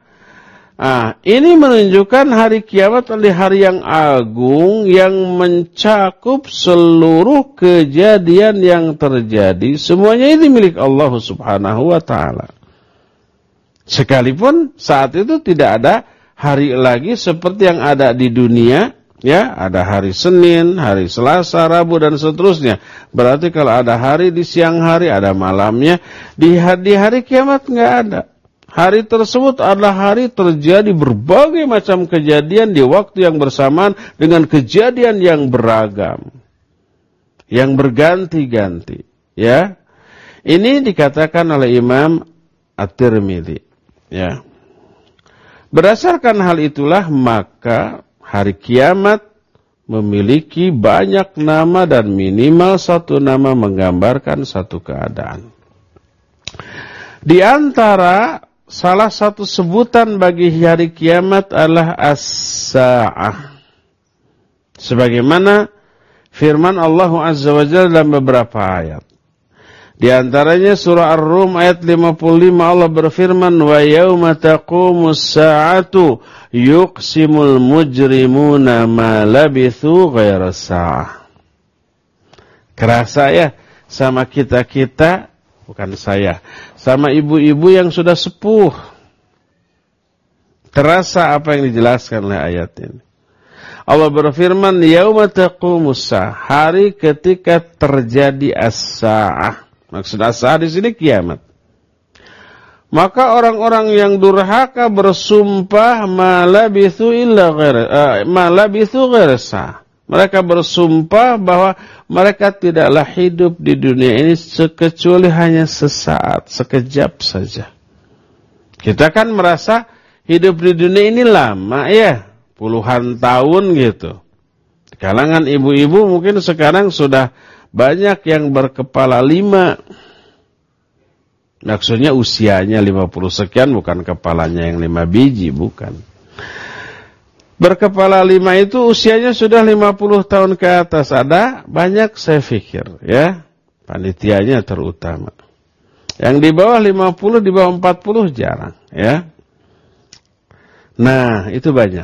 Ini menunjukkan hari kiamat adalah hari yang agung yang mencakup seluruh kejadian yang terjadi. Semuanya ini milik Allah Subhanahu wa taala. Sekalipun saat itu tidak ada hari lagi seperti yang ada di dunia, ya, ada hari Senin, hari Selasa, Rabu dan seterusnya. Berarti kalau ada hari di siang hari, ada malamnya. Di hari kiamat enggak ada. Hari tersebut adalah hari terjadi berbagai macam kejadian di waktu yang bersamaan dengan kejadian yang beragam, yang berganti-ganti. Ya, ini dikatakan oleh Imam At-Tirmidzi. Ya, berdasarkan hal itulah maka hari kiamat memiliki banyak nama dan minimal satu nama menggambarkan satu keadaan. Di antara salah satu sebutan bagi hari kiamat adalah as-sa'ah. Sebagaimana firman Allah Azza wa Jalla dalam beberapa ayat. Di antaranya surah Ar-Rum ayat 55 Allah berfirman, wa yauma taqumus sa'atu yuqsimul mujrimuna ma labithu ghaira sa'ah. Kerasa ya sama kita-kita, bukan saya, sama ibu-ibu yang sudah sepuh. Terasa apa yang dijelaskan oleh ayat ini. Allah berfirman, yauma taqumus saah, hari ketika terjadi as-saah. Maksud as-saah di sini kiamat. Maka orang-orang yang durhaka bersumpah ma labithu ghaira saah. Mereka bersumpah bahwa mereka tidaklah hidup di dunia ini kecuali hanya sesaat, sekejap saja. Kita kan merasa hidup di dunia ini lama ya, puluhan tahun gitu. Di kalangan ibu-ibu mungkin sekarang sudah banyak yang berkepala 5. Maksudnya usianya 50 sekian, bukan kepalanya yang 5 biji, bukan. Berkepala 5 itu usianya sudah 50 tahun ke atas. Ada banyak saya pikir ya. Panitianya terutama. Yang di bawah 50, di bawah 40 jarang ya. Nah, itu banyak.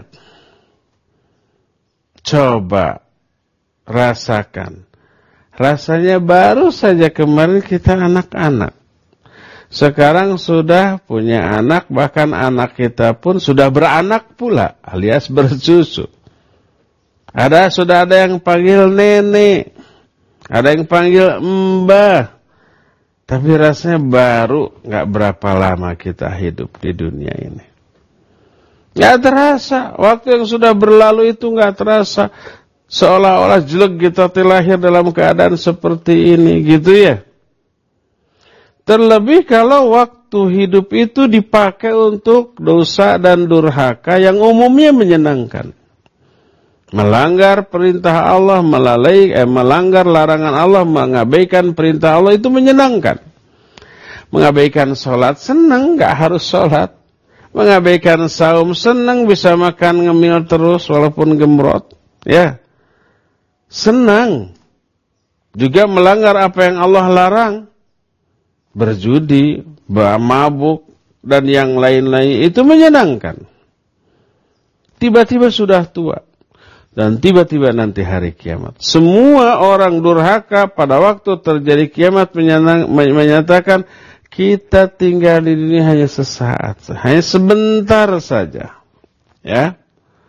Coba rasakan. Rasanya baru saja kemarin kita anak-anak. Sekarang sudah punya anak, bahkan anak kita pun sudah beranak pula, alias bersusu. Sudah ada yang panggil nenek, ada yang panggil mbah. Tapi rasanya baru gak berapa lama kita hidup di dunia ini. Gak terasa, waktu yang sudah berlalu itu gak terasa. Seolah-olah jelek kita terlahir dalam keadaan seperti ini, gitu ya. Terlebih kalau waktu hidup itu dipakai untuk dosa dan durhaka yang umumnya menyenangkan. Melanggar perintah Allah, melanggar larangan Allah, mengabaikan perintah Allah itu menyenangkan. Mengabaikan sholat senang, gak harus sholat. Mengabaikan saum senang, bisa makan ngemil terus walaupun gemrot. Ya, senang. Juga melanggar apa yang Allah larang. Berjudi, mabuk, dan yang lain-lain itu menyenangkan. Tiba-tiba sudah tua. Dan tiba-tiba nanti hari kiamat. Semua orang durhaka pada waktu terjadi kiamat menyatakan kita tinggal di dunia hanya sesaat, hanya sebentar saja. Ya.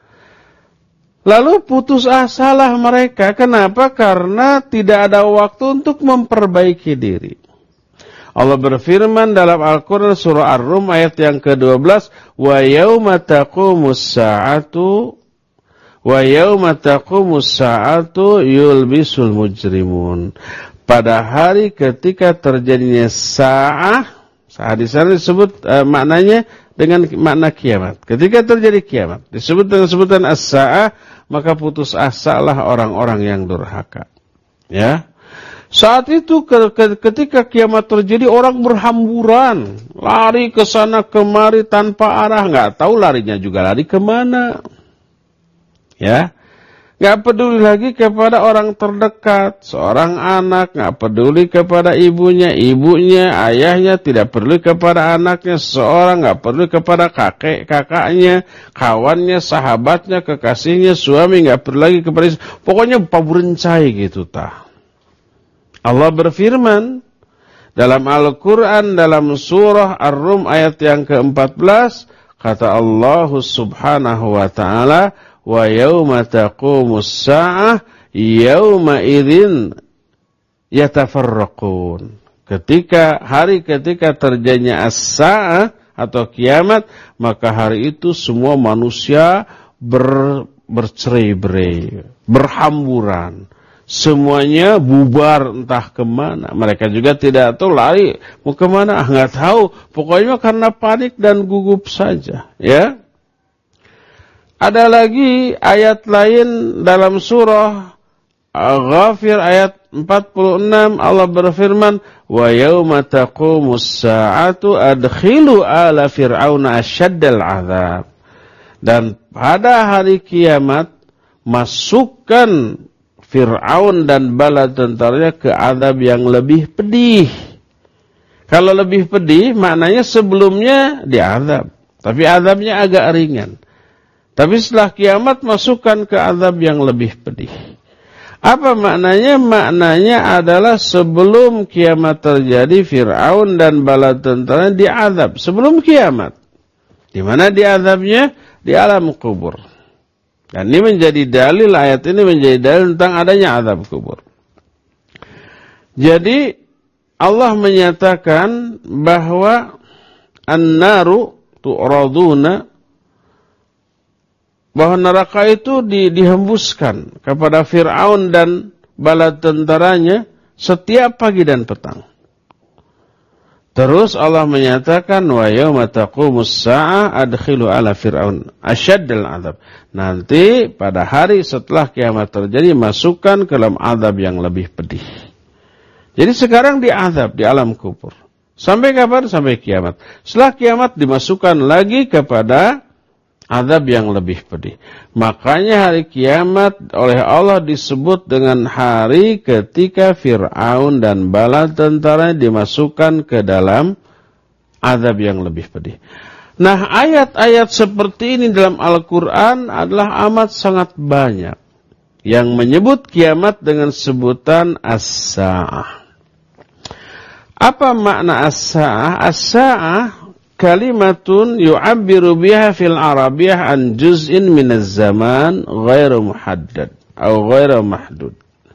Lalu putus asalah mereka. Kenapa? Karena tidak ada waktu untuk memperbaiki diri. Allah berfirman dalam Al-Quran surah Ar-Rum ayat yang ke-12, wa yauma taqumus sa'atu yulbisul mujrimun. Pada hari ketika terjadinya sa'ah di sana disebut maknanya dengan makna kiamat. Ketika terjadi kiamat, disebut dengan sebutan as-sa'ah, maka putus asalah orang-orang yang durhaka. Ya. Saat itu ketika kiamat terjadi, orang berhamburan, lari ke sana kemari tanpa arah, nggak tahu larinya juga lari kemana. Ya, nggak peduli lagi kepada orang terdekat, seorang anak, nggak peduli kepada ibunya, ayahnya, tidak peduli kepada anaknya, seseorang nggak peduli kepada kakaknya, kawannya, sahabatnya, kekasihnya, suami, nggak peduli lagi kepada istri. Pokoknya paburencai gitu tah. Allah berfirman dalam Al-Quran dalam surah Ar-Rum ayat yang ke-14, kata Allah subhanahu wa ta'ala, wa yawma taqumus sa'ah yawma idzin yatafarraqun. Ketika terjadinya as-sa'ah atau kiamat, maka hari itu semua manusia bercerai-berai, berhamburan. Semuanya bubar entah kemana. Mereka juga tidak tahu lari mau kemana, nggak tahu. Pokoknya karena panik dan gugup saja. Ya. Ada lagi ayat lain dalam surah Ghafir ayat 46, Allah berfirman, wa yauma taqumus sa'atu adkhilu ala fir'auna asyaddal 'adzab. Dan pada hari kiamat masukkan Fir'aun dan bala tentaranya ke azab yang lebih pedih. Kalau lebih pedih, maknanya sebelumnya diazab. Tapi azabnya agak ringan. Tapi setelah kiamat, masukkan ke azab yang lebih pedih. Apa maknanya? Maknanya adalah sebelum kiamat terjadi, Fir'aun dan bala tentaranya diazab. Sebelum kiamat. Di mana diazabnya? Di alam kubur. Dan ini menjadi dalil, ayat ini menjadi dalil tentang adanya azab kubur. Jadi Allah menyatakan bahwa an-naru tu'raduna, bahwa neraka itu dihembuskan kepada Fir'aun dan bala tentaranya setiap pagi dan petang. Terus Allah menyatakan wa yauma taqumus saa'ah adkhilu ala fir'aun asyaddal adzab. Nanti pada hari setelah kiamat terjadi masukkan ke dalam azab yang lebih pedih. Jadi sekarang diazab di alam kubur. Sampai kapan? Sampai kiamat. Setelah kiamat dimasukkan lagi kepada azab yang lebih pedih. Makanya hari kiamat oleh Allah disebut dengan hari ketika Fir'aun dan bala tentara dimasukkan ke dalam azab yang lebih pedih. Nah, ayat-ayat seperti ini dalam Al-Quran adalah amat sangat banyak yang menyebut kiamat dengan sebutan as-sa'ah. Apa makna as-sa'ah? As-sa'ah kalimatun yu'abbiru biha fil Arabiyyah an juz'in minaz zaman ghairu muhaddad atau ghairu mahdud.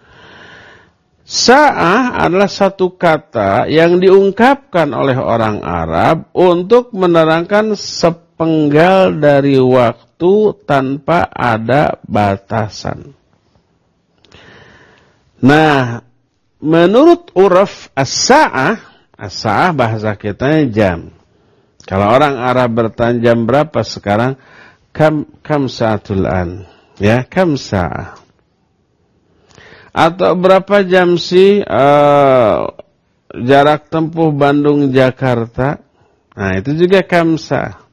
Sa'ah adalah satu kata yang diungkapkan oleh orang Arab untuk menerangkan sepenggal dari waktu tanpa ada batasan. Nah, menurut uraf as-sa'ah bahasa kita jam. Kalau orang Arab bertanya jam berapa sekarang? Kam sa'atul an. Ya, kam sa'ah. Atau berapa jam sih jarak tempuh Bandung Jakarta? Nah, itu juga kam sa'ah.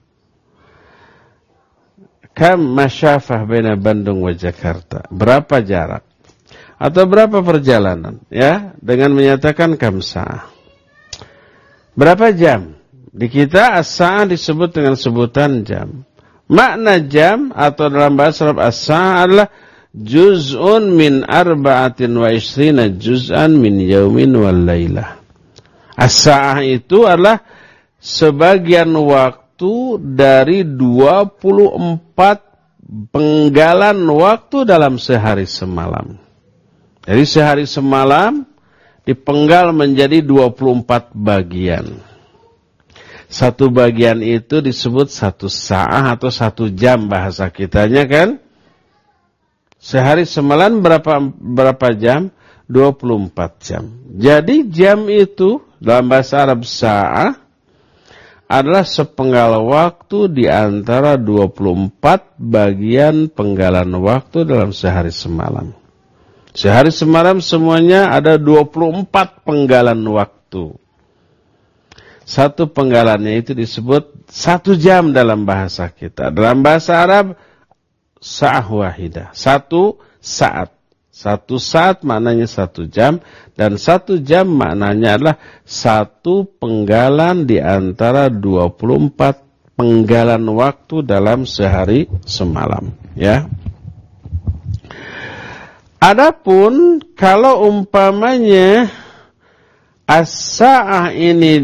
Kam masyafah baina Bandung wa Jakarta. Berapa jarak? Atau berapa perjalanan? Ya, dengan menyatakan kam sa'ah. Berapa jam? Di kita as-sa'ah disebut dengan sebutan jam. Makna jam atau dalam bahasa Arab as-sa'ah adalah juz'un min 24 juz'an min yaumin wal lailah. As-sa'ah itu adalah sebagian waktu dari 24 penggalan waktu dalam sehari semalam. Jadi sehari semalam dipenggal menjadi 24 bagian. Satu bagian itu disebut satu sa'ah atau satu jam bahasa kitanya kan. Sehari semalam berapa jam? 24 jam. Jadi jam itu dalam bahasa Arab sa'ah adalah sepenggal waktu di antara 24 bagian penggalan waktu dalam sehari semalam. Sehari semalam semuanya ada 24 penggalan waktu. Satu penggalannya itu disebut 1 jam dalam bahasa kita. Dalam bahasa Arab, sa'ah wahidah. 1 saat. 1 saat maknanya 1 jam. Dan 1 jam maknanya adalah 1 penggalan di antara 24 penggalan waktu dalam sehari semalam. Ya. Adapun kalau umpamanya as-sa'ah ini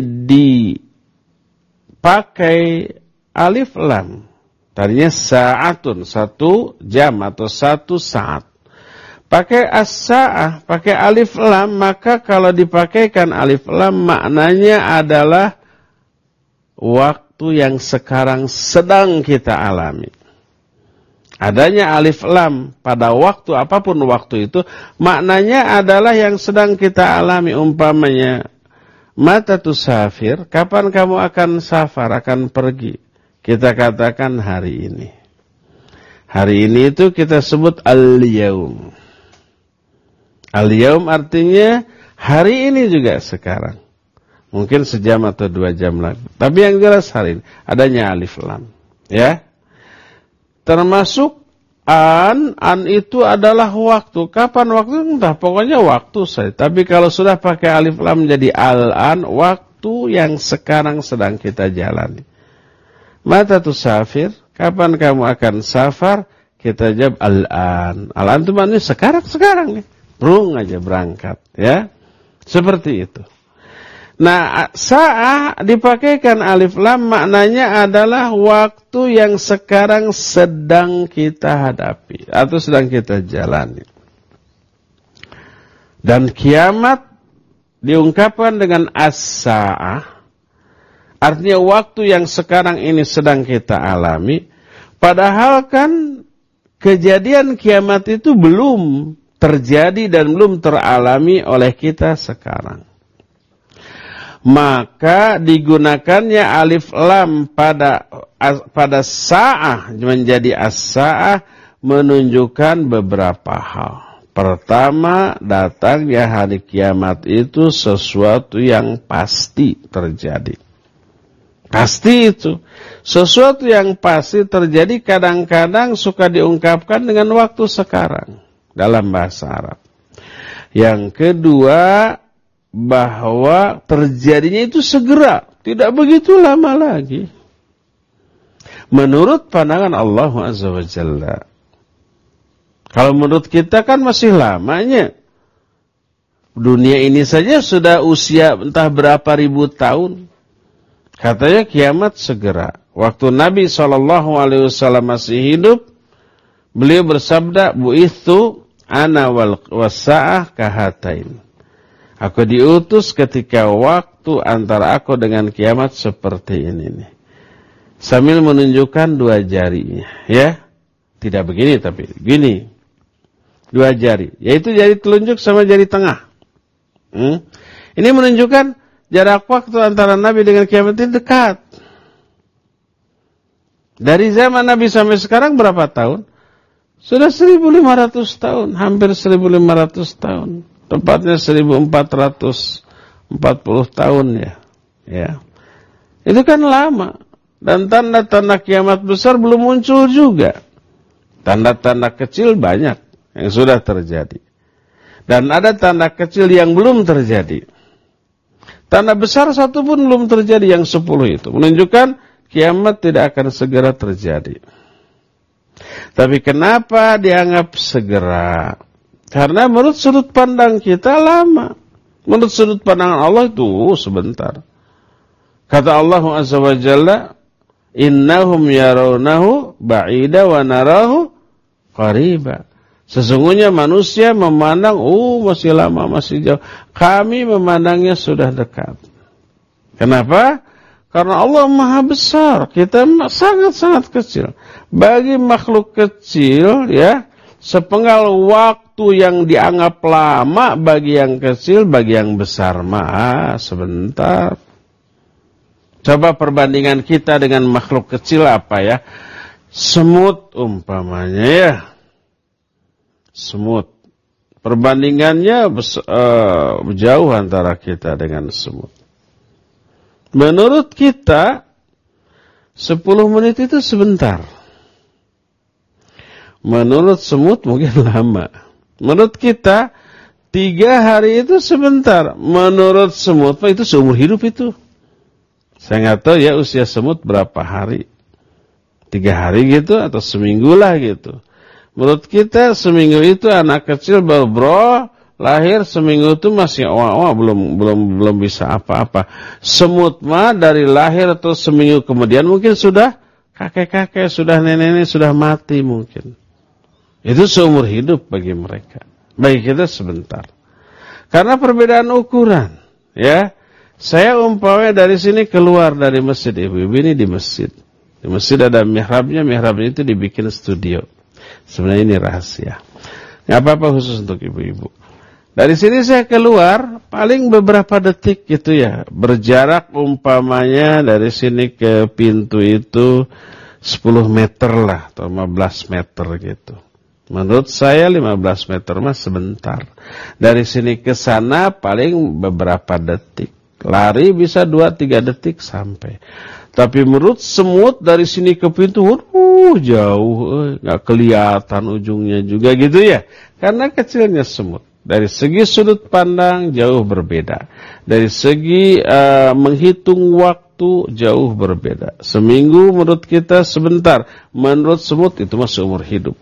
dipakai alif lam. Tadinya sa'atun, 1 jam atau 1 saat. Pakai as-sa'ah, pakai alif lam, maka kalau dipakaikan alif lam maknanya adalah waktu yang sekarang sedang kita alami. Adanya alif lam pada waktu apapun waktu itu maknanya adalah yang sedang kita alami. Umpamanya mata tusafir, kapan kamu akan safar, akan pergi? Kita katakan hari ini. Hari ini itu kita sebut al-yaum. Al-yaum artinya hari ini juga sekarang. Mungkin sejam atau 2 jam lagi. Tapi yang jelas hari ini adanya alif lam, ya. Termasuk an itu adalah waktu. Kapan waktu? Entah, pokoknya waktu saja. Tapi kalau sudah pakai alif lam jadi al-an, waktu yang sekarang sedang kita jalani. Mata tusafir, kapan kamu akan safar? Kita jawab al-an. Al-an itu maknanya sekarang nih. Brung aja berangkat, ya. Seperti itu. Nah, sa'ah dipakaikan alif lam maknanya adalah waktu yang sekarang sedang kita hadapi atau sedang kita jalani. Dan kiamat diungkapkan dengan as-sa'ah, artinya waktu yang sekarang ini sedang kita alami, padahal kan kejadian kiamat itu belum terjadi dan belum teralami oleh kita sekarang. Maka digunakannya alif lam pada sa'ah menjadi as-sa'ah menunjukkan beberapa hal. Pertama, datangnya hari kiamat itu sesuatu yang pasti terjadi. Pasti itu. Sesuatu yang pasti terjadi kadang-kadang suka diungkapkan dengan waktu sekarang dalam bahasa Arab. Yang kedua, bahwa terjadinya itu segera, tidak begitu lama lagi. Menurut pandangan Allah Azza wa Jalla. Kalau menurut kita kan masih lamanya. Dunia ini saja sudah usia entah berapa ribu tahun. Katanya kiamat segera. Waktu Nabi SAW masih hidup, beliau bersabda, bu'ithu ana wal wasa'ah kahatain. Aku diutus ketika waktu antara aku dengan kiamat seperti ini nih. Sambil menunjukkan dua jarinya, ya. Tidak begini tapi gini. Dua jari, yaitu jari telunjuk sama jari tengah. Ini menunjukkan jarak waktu antara Nabi dengan kiamat ini dekat. Dari zaman Nabi sampai sekarang berapa tahun? Sudah 1.500 tahun, hampir 1.500 tahun. Tepatnya 1.440 tahun ya. Ya. Itu kan lama. Dan tanda-tanda kiamat besar belum muncul juga. Tanda-tanda kecil banyak yang sudah terjadi. Dan ada tanda kecil yang belum terjadi. Tanda besar satu pun belum terjadi, yang 10 itu. Menunjukkan kiamat tidak akan segera terjadi. Tapi kenapa dianggap segera? Karena menurut sudut pandang kita lama. Menurut sudut pandangan Allah itu sebentar. Kata Allah Azza wa Jalla, innahum yarawnahu ba'ida wa narahu qariba. Sesungguhnya manusia memandang, masih lama, masih jauh. Kami memandangnya sudah dekat. Kenapa? Karena Allah Maha Besar, kita sangat-sangat kecil. Bagi makhluk kecil, ya, sepenggal waktu yang dianggap lama bagi yang kecil, bagi yang besar sebentar. Coba perbandingan kita dengan makhluk kecil apa ya? Semut umpamanya ya. Semut. Perbandingannya jauh antara kita dengan semut. Menurut kita 10 menit itu sebentar. Menurut semut mungkin lama. Menurut kita 3 hari itu sebentar. Menurut semut itu seumur hidup itu. Saya nggak tahu ya usia semut berapa hari. 3 hari gitu atau seminggu lah gitu. Menurut kita seminggu itu anak kecil baru lahir, seminggu itu masih belum bisa apa-apa. Semut mah dari lahir atau seminggu kemudian mungkin sudah kakek-kakek, sudah nenek-nenek, sudah mati mungkin. Itu seumur hidup bagi mereka. Bagi kita sebentar. Karena perbedaan ukuran, ya. Saya umpamanya dari sini keluar dari masjid, ibu-ibu ini di masjid. Di masjid ada mihrabnya itu dibikin studio. Sebenarnya ini rahasia. Nggak apa-apa khusus untuk ibu-ibu. Dari sini saya keluar paling beberapa detik gitu ya. Berjarak umpamanya dari sini ke pintu itu 10 meter lah atau 15 meter gitu. Menurut saya 15 meter mah sebentar. Dari sini ke sana paling beberapa detik. Lari bisa 2-3 detik sampai. Tapi menurut semut dari sini ke pintu, jauh, nggak kelihatan ujungnya juga gitu ya. Karena kecilnya semut. Dari segi sudut pandang jauh berbeda. Dari segi menghitung waktu jauh berbeda. Seminggu menurut kita sebentar. Menurut semut itu masih umur hidup.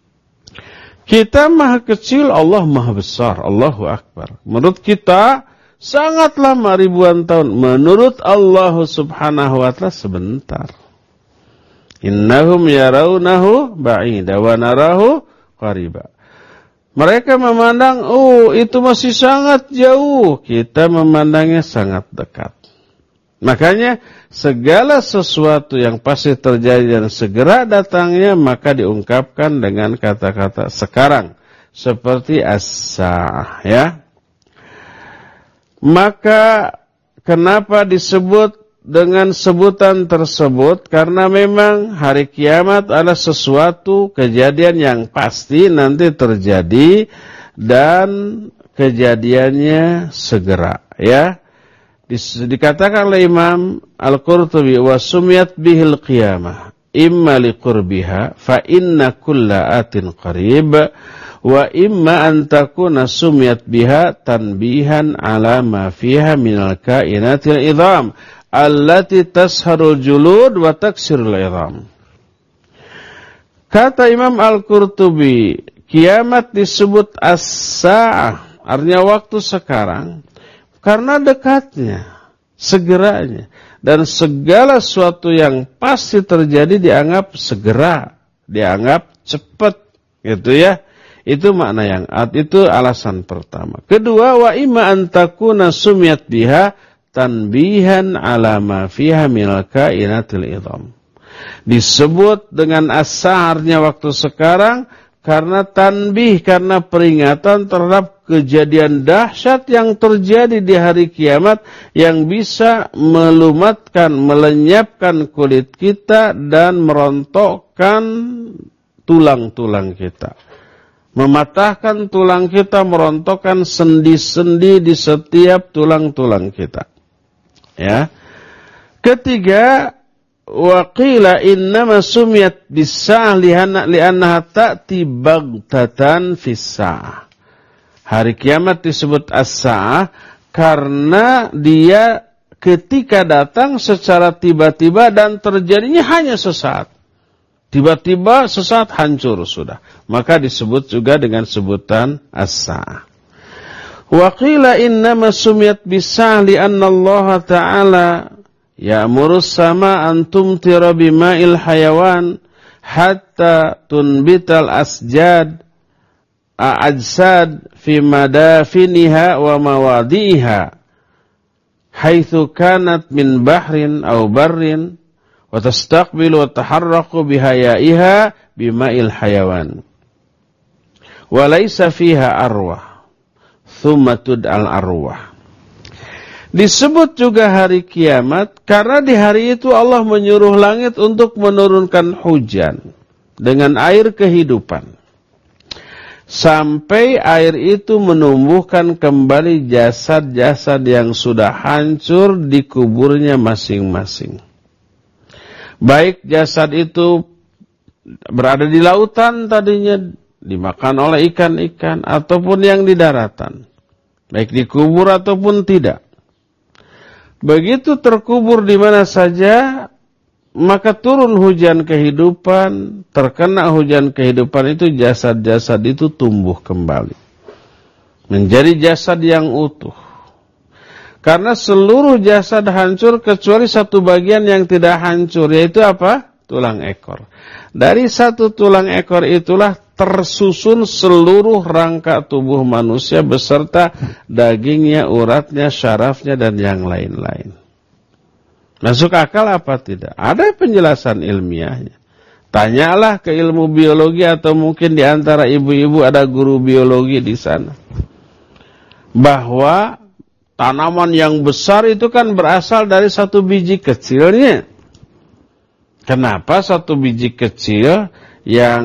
Kita maha kecil, Allah maha besar. Allahu Akbar. Menurut kita sangat lama, ribuan tahun. Menurut Allah subhanahu wa ta'ala sebentar. Innahum yarawnahu ba'ida wa narahu qariba. Mereka memandang, itu masih sangat jauh. Kita memandangnya sangat dekat. Makanya segala sesuatu yang pasti terjadi dan segera datangnya maka diungkapkan dengan kata-kata sekarang, seperti as-sa'ah, ya. Maka kenapa disebut dengan sebutan tersebut? Karena memang hari kiamat adalah sesuatu kejadian yang pasti nanti terjadi dan kejadiannya segera, ya. Dikatakan oleh Imam Al-Qurtubi, wa sumiyat bihil qiyamah imma liqurbiha fa inna kulla atin qarib wa imma an takuna sumiyat biha tanbihan ala ma fiha minal kainatil idham allati tasharul julud wa taksirul idham. Kata Imam Al-Qurtubi, kiamat disebut as-sa'ah, artinya waktu sekarang, karena dekatnya, segeranya. Dan segala sesuatu yang pasti terjadi dianggap segera, dianggap cepat, gitu ya. Itu makna yang itu alasan pertama. Kedua, wa imma an takuna sumiyat biha tanbihan ala ma fiha minal kainatil idham. Disebut dengan as-sa'arnya waktu sekarang karena tanbih, karena peringatan terhadap kejadian dahsyat yang terjadi di hari kiamat yang bisa melumatkan, melenyapkan kulit kita dan merontokkan tulang-tulang kita. Mematahkan tulang kita, merontokkan sendi-sendi di setiap tulang-tulang kita. Ya. Ketiga, wa qila innama sumiyat bis-sa'ah li'annaha ta'ti baghtatan fis-sa'ah. Hari kiamat disebut as-sa'ah karena dia ketika datang secara tiba-tiba dan terjadinya hanya sesaat. Tiba-tiba sesaat hancur sudah. Maka disebut juga dengan sebutan as-sa'ah. Wa qila innama sumiyat bis-sa'ah li'anna Allah ta'ala ya'murus sama an tumtira bima'il hayawan hatta tunbital asjad ajsad fi madafiniha wa mawadi'iha haitsu kanat min bahrin aw barrin wa tastaqbilu wa taharraqu bihayaiha bima'il hayawan wa laysa fiha arwah thumma tud'al arwah. Disebut juga hari kiamat karena di hari itu Allah menyuruh langit untuk menurunkan hujan dengan air kehidupan. Sampai air itu menumbuhkan kembali jasad-jasad yang sudah hancur di kuburnya masing-masing. Baik jasad itu berada di lautan tadinya, dimakan oleh ikan-ikan, ataupun yang di daratan. Baik dikubur ataupun tidak. Begitu terkubur di mana saja, maka turun hujan kehidupan, terkena hujan kehidupan itu jasad-jasad itu tumbuh kembali. Menjadi jasad yang utuh. Karena seluruh jasad hancur kecuali satu bagian yang tidak hancur, yaitu apa? Tulang ekor. Dari satu tulang ekor itulah tersusun seluruh rangka tubuh manusia beserta dagingnya, uratnya, syarafnya, dan yang lain-lain. Masuk akal apa tidak? Ada penjelasan ilmiahnya. Tanyalah ke ilmu biologi atau mungkin di antara ibu-ibu ada guru biologi di sana. Bahwa tanaman yang besar itu kan berasal dari satu biji kecilnya. Kenapa satu biji kecil yang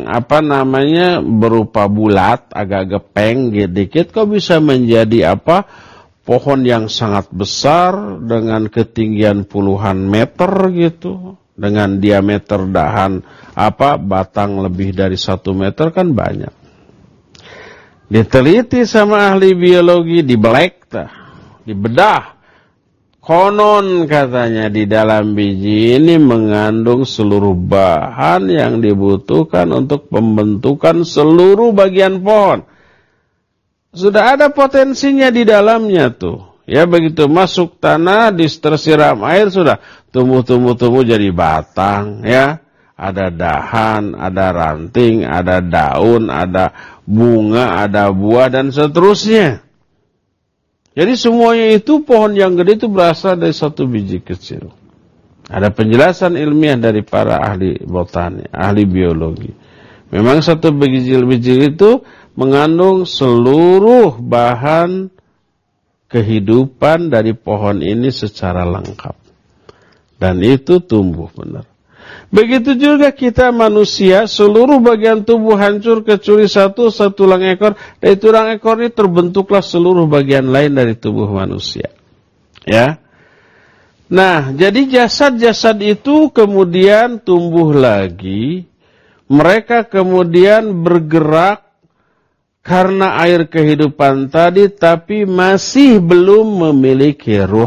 berupa bulat, agak gepeng dikit kok bisa menjadi pohon yang sangat besar dengan ketinggian puluhan meter gitu, dengan diameter dahan batang lebih dari 1 meter kan banyak. Diteliti sama ahli biologi, dibedah. Konon katanya di dalam biji ini mengandung seluruh bahan yang dibutuhkan untuk pembentukan seluruh bagian pohon. Sudah ada potensinya di dalamnya tuh. Ya, begitu masuk tanah, tersiram air, sudah tumbuh jadi batang, ya. Ada dahan, ada ranting, ada daun, ada bunga, ada buah, dan seterusnya. Jadi semuanya itu, pohon yang gede itu berasal dari satu biji kecil. Ada penjelasan ilmiah dari para ahli botani, ahli biologi. Memang satu biji itu mengandung seluruh bahan kehidupan dari pohon ini secara lengkap. Dan itu tumbuh benar. Begitu juga kita manusia, seluruh bagian tubuh hancur kecuali satu tulang ekor. Dari tulang ekor ini terbentuklah seluruh bagian lain dari tubuh manusia. Ya. Nah, jadi jasad-jasad itu kemudian tumbuh lagi. Mereka kemudian bergerak karena air kehidupan tadi, tapi masih belum memiliki ruh.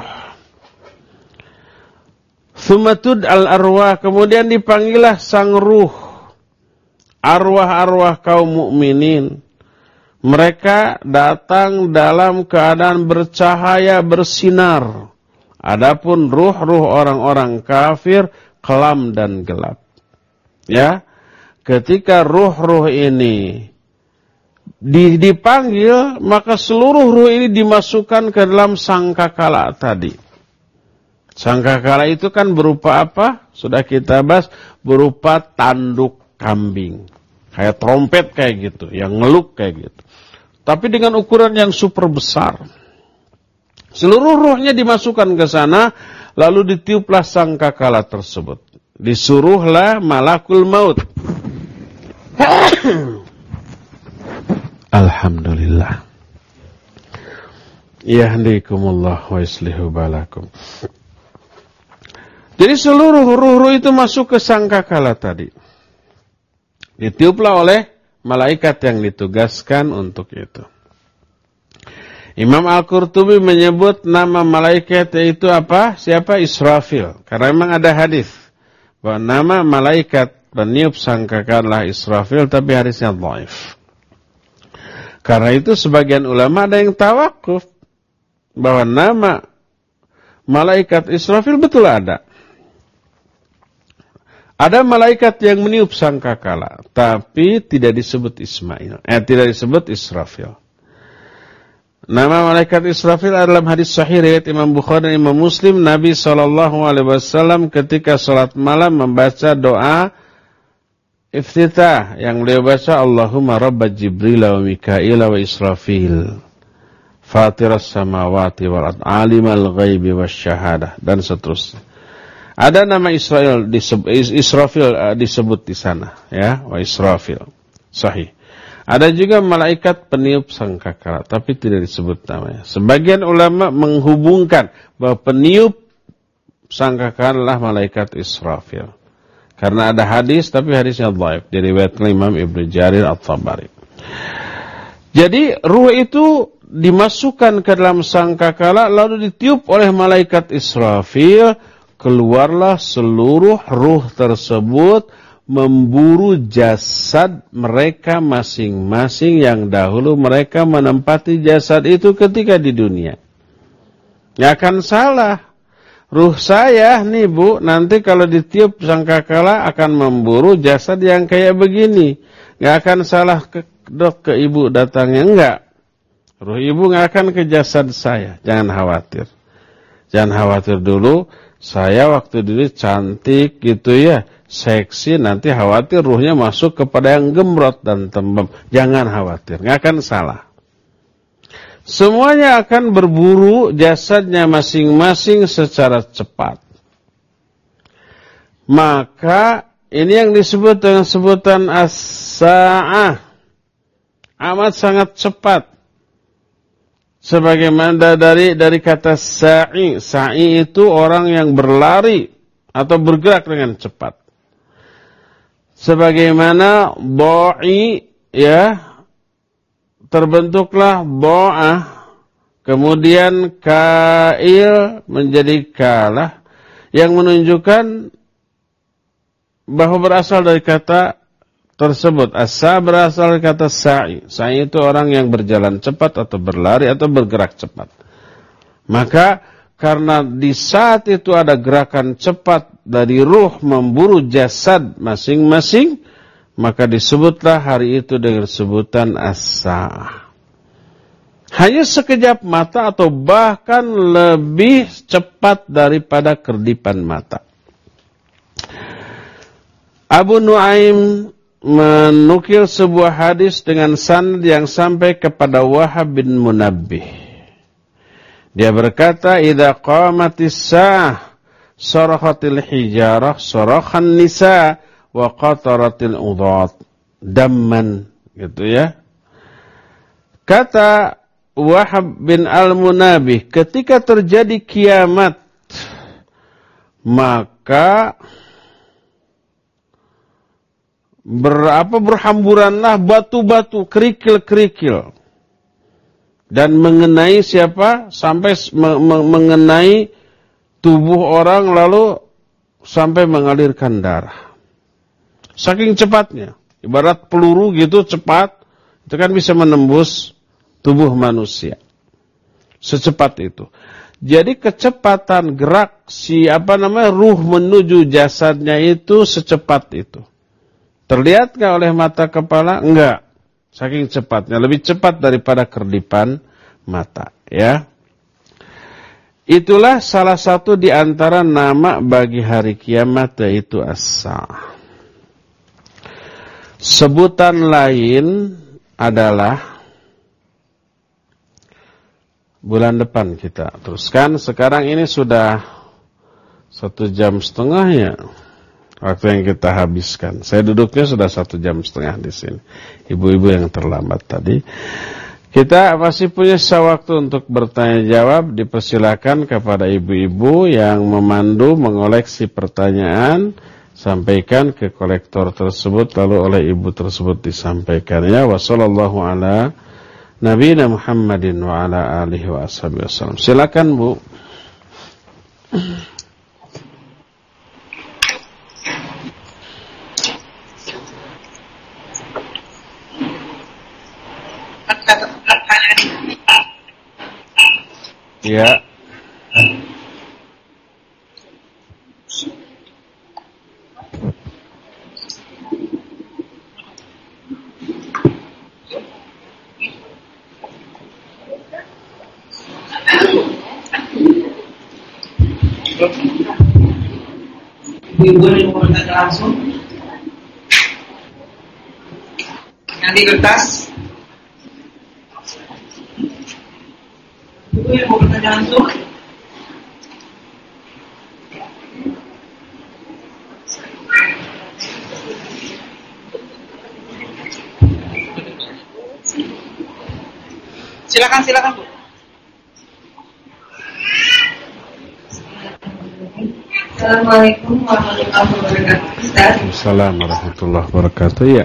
Thumatud al-arwah, kemudian dipanggillah sang ruh, arwah-arwah kaum mukminin. Mereka datang dalam keadaan bercahaya, bersinar. Adapun ruh-ruh orang-orang kafir kelam dan gelap. Ya, ketika ruh-ruh ini dipanggil, maka seluruh ruh ini dimasukkan ke dalam sangkakala tadi. Sangkakala itu kan berupa apa? Sudah kita bahas, berupa tanduk kambing. Kayak trompet kayak gitu, yang ngeluk kayak gitu. Tapi dengan ukuran yang super besar. Seluruh ruhnya dimasukkan ke sana, lalu ditiuplah sangkakala tersebut. Disuruhlah malakul maut. Alhamdulillah. Yahdikumullah wa yuslihu balakum. Jadi seluruh ruh-ruh itu masuk ke sangkakala tadi. Ditiuplah oleh malaikat yang ditugaskan untuk itu. Imam Al-Qurtubi menyebut nama malaikat itu apa? Siapa? Israfil. Karena memang ada hadis bahwa nama malaikat peniup sangkakala Israfil, tapi hadisnya dhaif. Karena itu sebagian ulama ada yang tawakuf bahwa nama malaikat Israfil betul ada. Ada malaikat yang meniup sangkakala, tapi tidak disebut tidak disebut Israfil. Nama malaikat Israfil adalah hadis sahih riwayat Imam Bukhari dan Imam Muslim. Nabi SAW ketika salat malam membaca doa iftitah yang beliau baca, Allahumma rabba Jibril wa Mikail wa Israfil, fatiras samawati wal ard, alimal ghaibi wasyahadah, dan seterusnya. Ada nama Israfil disebut di sana, ya, wa Israfil. Sahih. Ada juga malaikat peniup sangkakala, tapi tidak disebut namanya. Sebagian ulama menghubungkan bahwa peniup sangkakala adalah malaikat Israfil. Karena ada hadis, tapi hadisnya dhaif, diriwayatkan Imam Ibnu Jarir At-Tabari. Jadi ruh itu dimasukkan ke dalam sangkakala, lalu ditiup oleh malaikat Israfil. Keluarlah seluruh ruh tersebut memburu jasad mereka masing-masing yang dahulu mereka menempati jasad itu ketika di dunia. Ya akan salah. Ruh saya nih Bu, nanti kalau ditiup sangkakala akan memburu jasad yang kayak begini. Gak akan salah ke ibu datangnya, enggak. Ruh ibu gak akan ke jasad saya. Jangan khawatir. Jangan khawatir dulu. Saya waktu dulu cantik gitu ya, seksi, nanti khawatir ruhnya masuk kepada yang gemrot dan tembem. Jangan khawatir, nggak akan salah. Semuanya akan berburu jasadnya masing-masing secara cepat. Maka ini yang disebut dengan sebutan as-sa'ah, amat sangat cepat. Sebagaimana dari kata sa'i. Sa'i itu orang yang berlari atau bergerak dengan cepat. Sebagaimana dha'i, ya, terbentuklah dha'ah, kemudian ka'il menjadi kalah, yang menunjukkan bahwa berasal dari kata tersebut. As-sa' berasal dari kata sa'i. Sa'i itu orang yang berjalan cepat atau berlari atau bergerak cepat. Maka karena di saat itu ada gerakan cepat dari ruh memburu jasad masing-masing, maka disebutlah hari itu dengan sebutan as-sa'ah. Hanya sekejap mata atau bahkan lebih cepat daripada kerdipan mata. Abu Nuaim menukil sebuah hadis dengan sanad yang sampai kepada Wahab bin Munabbih. Dia berkata, "Idza qamatis sa'ah sarahatil hijarah sarahan nisa wa qataratil udhat damman." Gitu ya. Kata Wahab bin Al-Munabbih, ketika terjadi kiamat, maka berhamburanlah batu-batu, kerikil-kerikil. Dan mengenai siapa? Sampai mengenai tubuh orang lalu sampai mengalirkan darah. Saking cepatnya. Ibarat peluru gitu cepat. Itu kan bisa menembus tubuh manusia. Secepat itu. Jadi kecepatan gerak ruh menuju jasadnya itu secepat itu. Terlihat gak oleh mata kepala? Enggak. Saking cepatnya. Lebih cepat daripada kerdipan mata. Ya. Itulah salah satu di antara nama bagi hari kiamat, yaitu as-sa'ah. Sebutan lain adalah bulan depan kita teruskan. Sekarang ini sudah 1,5 jam ya. Waktu yang kita habiskan. Saya duduknya sudah 1,5 jam di sini. Ibu-ibu yang terlambat tadi. Kita masih punya waktu untuk bertanya jawab. Dipersilakan kepada ibu-ibu yang memandu mengoleksi pertanyaan. Sampaikan ke kolektor tersebut. Lalu oleh ibu tersebut disampaikan. Ya wassallallahu ala nabiyina Muhammadin wa ala alihi wa ashabihi wasallam. Silakan Bu. Ya. Ibu yang mau bertanya langsung. Yang di kertas. Ibu yang mau bertanya langsung. Silakan Bu. Assalamualaikum warahmatullahi wabarakatuh. Assalamualaikum warahmatullahi wabarakatuh. Ya.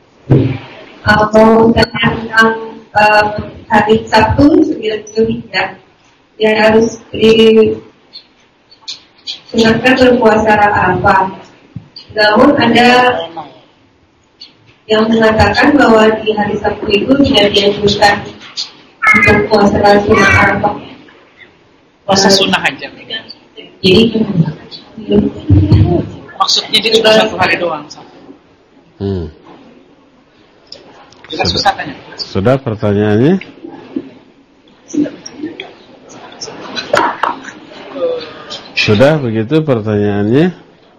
Mau tanya tentang hari Sabtu 9 Zulhijjah yang harus disunahkan berpuasa Arafah. Namun ada yang mengatakan bahwa di hari Sabtu itu tidak dianjurkan untuk puasa sunnah Arafah. Puasa sunnah aja. Jadi maksudnya dia cuma 1 hari doang. Kita susah tanya. Sudah pertanyaannya? Sudah begitu pertanyaannya?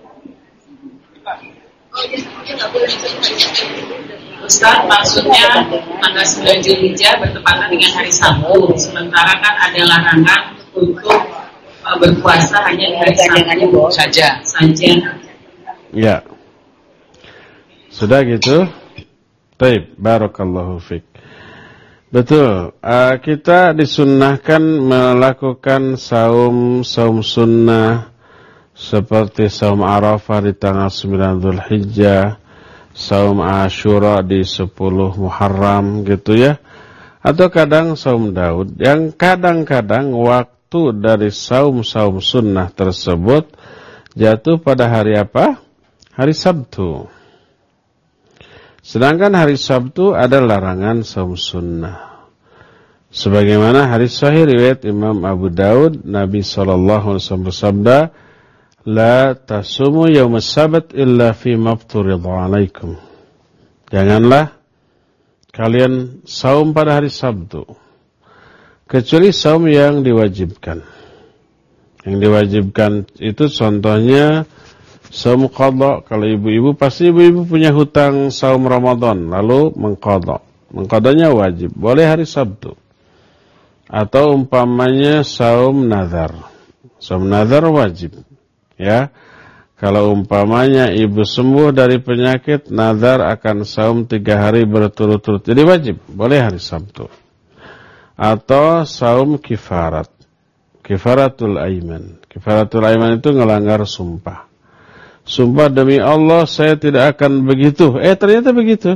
Ustaz, maksudnya tanggal 9 Zulhijjah bertepatan dengan hari Sabtu. Sementara kan ada larangan untuk berpuasa hanya di hari Sabtu saja. Ya. Sudah gitu? Baik, barakallahu fiik. Betul. Kita disunnahkan melakukan saum sunnah seperti saum Arafah di tanggal 9 Zulhijjah, saum Asyura di 10 Muharram gitu ya. Atau kadang saum Daud yang kadang-kadang waktu dari saum sunnah tersebut jatuh pada hari apa? Hari Sabtu. Sedangkan hari Sabtu ada larangan saum sunnah. Sebagaimana hadis sahih riwayat Imam Abu Daud, Nabi sallallahu alaihi wasallam bersabda, "La tasumu yaumas sabt illa fi mafturid 'alaikum." Janganlah kalian saum pada hari Sabtu kecuali saum yang diwajibkan. Yang diwajibkan itu contohnya saum qadha. Kalau ibu-ibu, pasti ibu-ibu punya hutang saum Ramadan lalu mengqadha. Mengqadhanya wajib, boleh hari Sabtu. Atau umpamanya saum nazar. Saum nazar wajib. Ya. Kalau umpamanya ibu sembuh dari penyakit, nazar akan saum 3 hari berturut-turut. Jadi wajib, boleh hari Sabtu. Atau saum kifarat. Kifaratul aiman. Kifaratul aiman itu ngelanggar sumpah. Sumpah demi Allah saya tidak akan begitu. Ternyata begitu.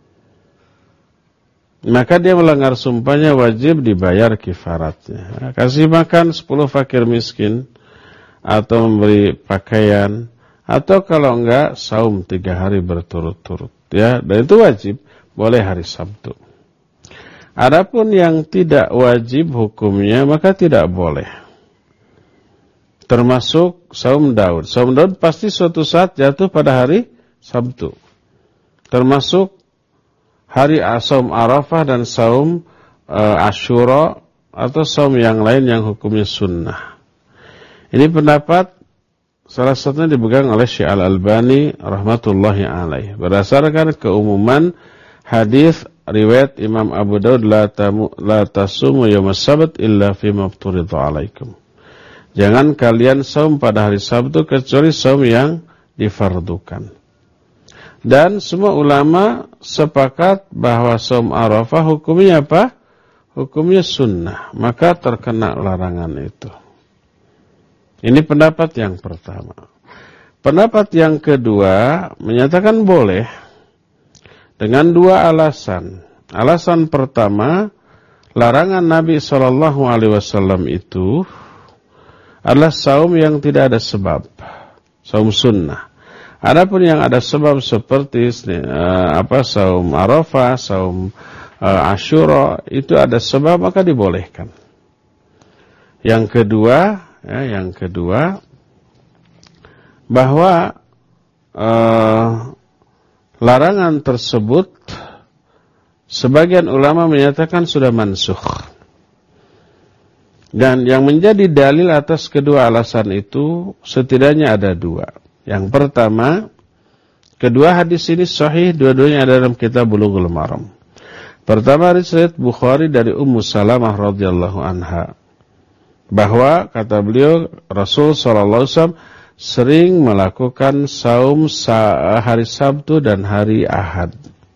Maka dia melanggar sumpahnya, wajib dibayar kifaratnya. Kasih makan 10 fakir miskin. Atau memberi pakaian. Atau kalau enggak, saum 3 hari berturut-turut. Ya, dan itu wajib. Boleh hari Sabtu. Adapun yang tidak wajib hukumnya, maka tidak boleh. Termasuk saum Daud. Saum Daud pasti suatu saat jatuh pada hari Sabtu. Termasuk hari saum Arafah dan saum Asyura atau saum yang lain yang hukumnya sunnah. Ini pendapat salah satunya dipegang oleh Syekh Al-Albani rahmatullahi alaih. Berdasarkan keumuman hadis riwayat Imam Abu Daud, la tasumu yaumas sabt illa fi mafturid 'alaikum. Jangan kalian saum pada hari Sabtu kecuali saum yang difardukan. Dan semua ulama sepakat bahwa saum Arafah hukumnya apa? Hukumnya sunnah, maka terkena larangan itu. Ini pendapat yang pertama. Pendapat yang kedua menyatakan boleh dengan 2 alasan. Alasan pertama, larangan Nabi SAW itu adalah saum yang tidak ada sebab, saum sunnah. Adapun yang ada sebab seperti saum Arafah, saum Asyura, itu ada sebab maka dibolehkan. Yang kedua, bahwa larangan tersebut sebagian ulama menyatakan sudah mansukh. Dan yang menjadi dalil atas kedua alasan itu setidaknya ada 2. Yang pertama, kedua hadis ini sahih, dua-duanya ada dalam kitab Bulughul Maram. Pertama hadis riwayat Bukhari dari Ummu Salamah radhiyallahu anha, bahwa kata beliau Rasul sallallahu alaihi wasallam sering melakukan saum hari Sabtu dan hari Ahad.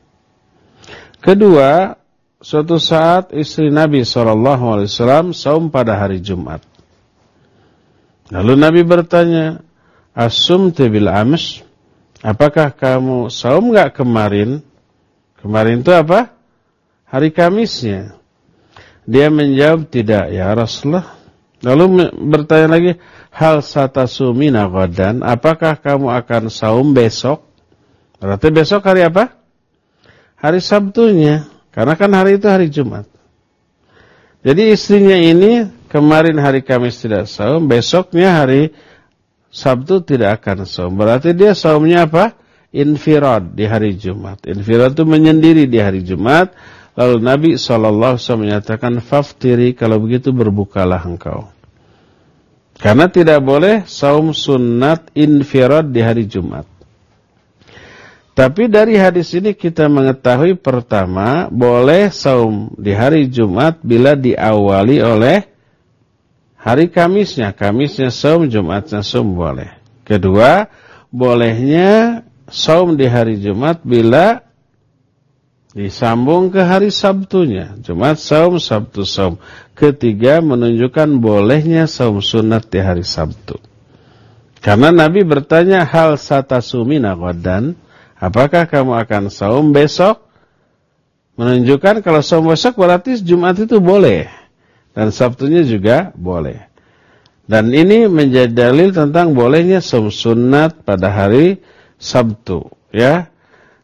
Kedua, suatu saat istri Nabi SAW saum pada hari Jumat. Lalu Nabi bertanya, "As-sumti bil ams?" Apakah kamu saum enggak kemarin? Kemarin itu apa? Hari Kamisnya. Dia menjawab, "Tidak ya Rasulullah." Lalu bertanya lagi, "Hal satasumina ghadan?" Apakah kamu akan saum besok? Berarti besok hari apa? Hari Sabtunya. Karena kan hari itu hari Jumat. Jadi istrinya ini kemarin hari Kamis tidak saum, besoknya hari Sabtu tidak akan saum. Berarti dia saumnya apa? Infirad di hari Jumat. Infirad itu menyendiri di hari Jumat. Lalu Nabi SAW menyatakan, "Faftiri, kalau begitu berbukalah engkau." Karena tidak boleh saum sunat infirad di hari Jumat. Tapi dari hadis ini kita mengetahui pertama, boleh saum di hari Jumat bila diawali oleh hari Kamisnya. Kamisnya saum, Jumatnya saum, boleh. Kedua, bolehnya saum di hari Jumat bila disambung ke hari Sabtunya. Jumat saum, Sabtu saum. Ketiga, menunjukkan bolehnya saum sunat di hari Sabtu. Karena Nabi bertanya, "Hal satasumina ghadan?" Apakah kamu akan saum besok? Menunjukkan kalau saum besok berarti Jumat itu boleh. Dan Sabtunya juga boleh. Dan ini menjadi dalil tentang bolehnya saum sunat pada hari Sabtu. Ya.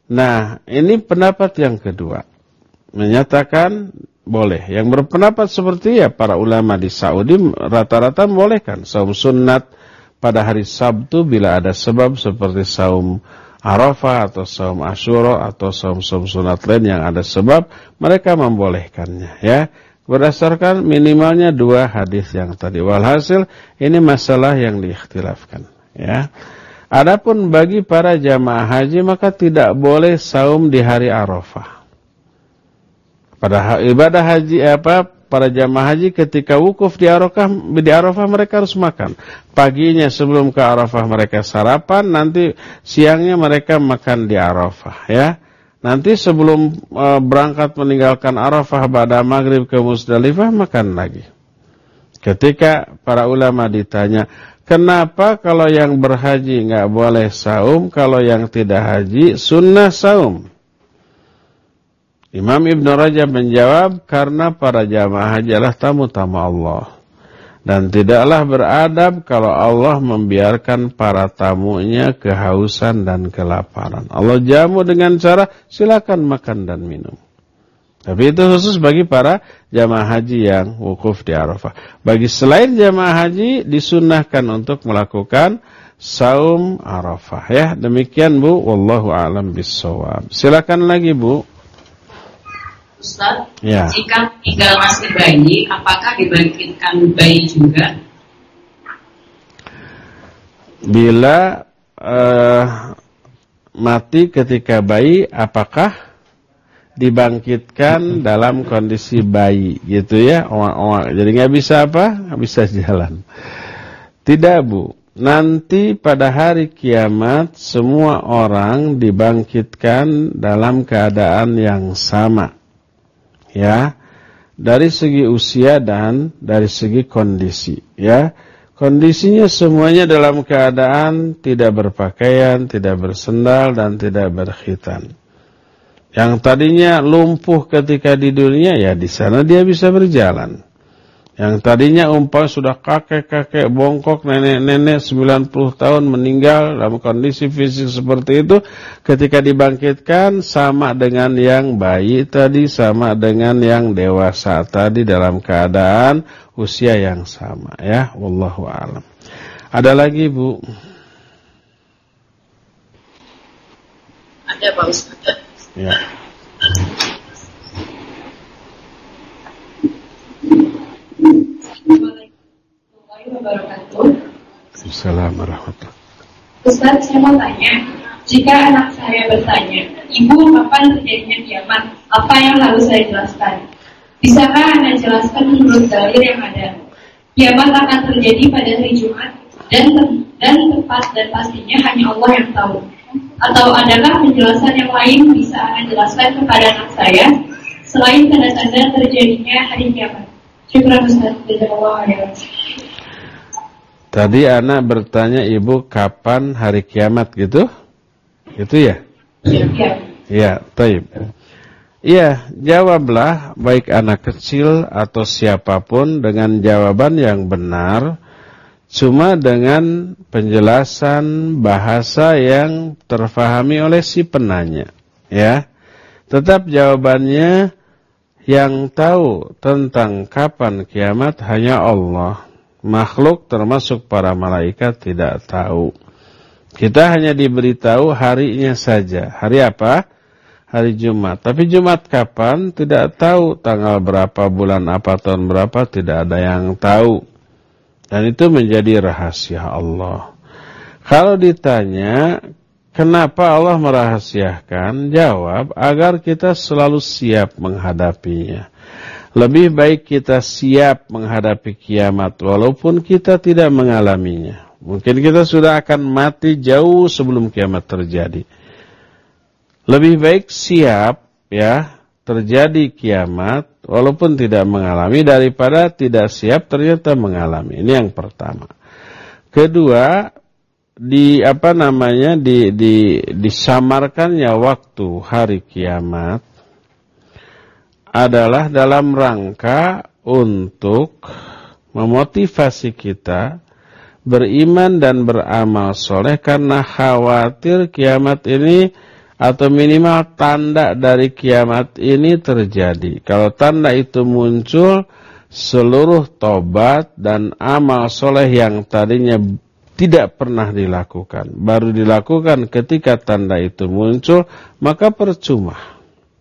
Nah, ini pendapat yang kedua. Menyatakan boleh. Yang berpendapat seperti para ulama di Saudi rata-rata membolehkan saum sunnat pada hari Sabtu bila ada sebab seperti saum Arafah atau saum Asyura atau saum sunat lain yang ada sebab, mereka membolehkannya ya. Berdasarkan minimalnya 2 hadis yang tadi. Walhasil ini masalah yang diikhtilafkan ya. Adapun bagi para jamaah haji maka tidak boleh saum di hari Arafah. Pada ibadah haji para jamaah haji ketika wukuf di Arafah mereka harus makan. Paginya sebelum ke Arafah mereka sarapan, nanti siangnya mereka makan di Arafah ya. Nanti sebelum berangkat meninggalkan Arafah pada maghrib ke Musdalifah makan lagi. Ketika para ulama ditanya, kenapa kalau yang berhaji enggak boleh saum, kalau yang tidak haji sunnah saum? Imam Ibn Rajab menjawab, karena para jamaah haji adalah tamu-tamu Allah. Dan tidaklah beradab kalau Allah membiarkan para tamunya kehausan dan kelaparan. Allah jamu dengan cara silakan makan dan minum. Tapi itu khusus bagi para jamaah haji yang wukuf di Arafah. Bagi selain jamaah haji disunnahkan untuk melakukan saum Arafah ya. Demikian Bu, wallahu a'lam bissawab. Silakan lagi Bu. Ustaz, ya. Jika tinggal masih bayi, apakah dibangkitkan bayi juga? Bila mati ketika bayi, apakah dibangkitkan dalam kondisi bayi, gitu ya? Jadi nggak bisa nggak bisa jalan. Tidak Bu. Nanti pada hari kiamat semua orang dibangkitkan dalam keadaan yang sama. Ya, dari segi usia dan dari segi kondisi ya. Kondisinya semuanya dalam keadaan tidak berpakaian, tidak bersendal dan tidak berkhitan. Yang tadinya lumpuh ketika di dunia ya di sana dia bisa berjalan. Yang tadinya sudah kakek-kakek bongkok, nenek-nenek 90 tahun meninggal dalam kondisi fisik seperti itu, ketika dibangkitkan sama dengan yang bayi tadi, sama dengan yang dewasa tadi dalam keadaan usia yang sama ya. Wallahu a'lam. Ada lagi Bu? Ada Pak Ustaz. Ya. Assalamualaikum warahmatullahi wabarakatuh. Ustaz, saya mau tanya, jika anak saya bertanya, Ibu, kapan terjadinya kiamat? Apa yang harus saya jelaskan? Bisakah Anda jelaskan menurut dalil yang ada? Kiamat akan terjadi pada hari Jumat dan tepat dan pastinya hanya Allah yang tahu. Atau adakah penjelasan yang lain bisa Anda jelaskan kepada anak saya selain tanda-tanda terjadinya hari kiamat? Syukur Ustaz, jazakallahu khairan. Tadi anak bertanya Ibu kapan hari kiamat gitu? Itu ya? Iya. Ya, taib. Iya, jawablah baik anak kecil atau siapapun dengan jawaban yang benar, cuma dengan penjelasan bahasa yang terfahami oleh si penanya, ya. Tetap jawabannya yang tahu tentang kapan kiamat hanya Allah. Makhluk termasuk para malaikat tidak tahu. Kita hanya diberitahu harinya saja. Hari apa? Hari Jumat. Tapi Jumat kapan? Tidak tahu. Tanggal berapa, bulan apa, tahun berapa, tidak ada yang tahu. Dan itu menjadi rahasia Allah. Kalau ditanya, kenapa Allah merahasiakan? Jawab, agar kita selalu siap menghadapinya. Lebih baik kita siap menghadapi kiamat walaupun kita tidak mengalaminya. Mungkin kita sudah akan mati jauh sebelum kiamat terjadi. Lebih baik siap ya terjadi kiamat walaupun tidak mengalami daripada tidak siap ternyata mengalami. Ini yang pertama. Kedua, disamarkannya waktu hari kiamat adalah dalam rangka untuk memotivasi kita beriman dan beramal soleh, karena khawatir kiamat ini atau minimal tanda dari kiamat ini terjadi. Kalau tanda itu muncul, seluruh tobat dan amal soleh yang tadinya tidak pernah dilakukan, baru dilakukan ketika tanda itu muncul, maka percuma.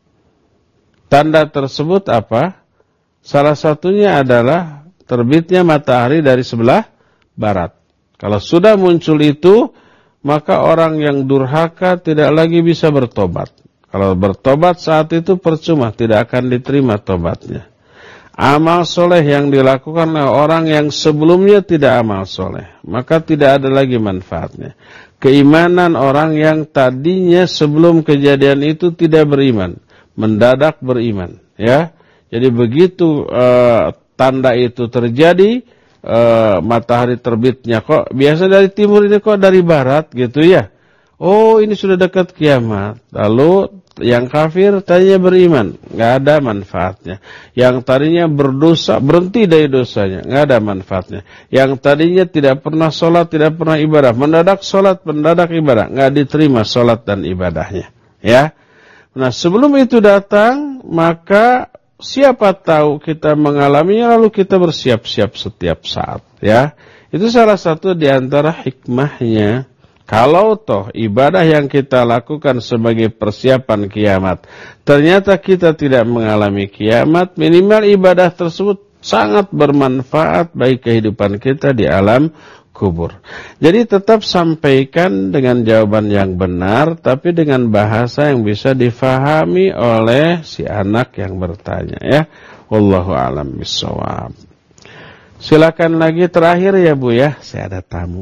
Tanda tersebut apa? Salah satunya adalah terbitnya matahari dari sebelah barat. Kalau sudah muncul itu, maka orang yang durhaka tidak lagi bisa bertobat. Kalau bertobat saat itu percuma, tidak akan diterima tobatnya. Amal soleh yang dilakukan oleh orang yang sebelumnya tidak amal soleh, maka tidak ada lagi manfaatnya. Keimanan orang yang tadinya sebelum kejadian itu tidak beriman, mendadak beriman, ya. Jadi begitu tanda itu terjadi, matahari terbitnya kok biasa dari timur, ini kok dari barat gitu ya. Oh, ini sudah dekat kiamat. Lalu yang kafir tadinya beriman, nggak ada manfaatnya. Yang tadinya berdosa berhenti dari dosanya, nggak ada manfaatnya. Yang tadinya tidak pernah sholat, tidak pernah ibadah, mendadak sholat, mendadak ibadah, nggak diterima sholat dan ibadahnya. Ya. Nah, sebelum itu datang, maka siapa tahu kita mengalaminya, lalu kita bersiap-siap setiap saat. Ya, itu salah satu di antara hikmahnya. Kalau toh ibadah yang kita lakukan sebagai persiapan kiamat, ternyata kita tidak mengalami kiamat, minimal ibadah tersebut sangat bermanfaat bagi kehidupan kita di alam kubur. Jadi tetap sampaikan dengan jawaban yang benar, tapi dengan bahasa yang bisa difahami oleh si anak yang bertanya, ya. Wallahu a'lam bishawab. Silakan lagi terakhir ya Bu ya, saya ada tamu.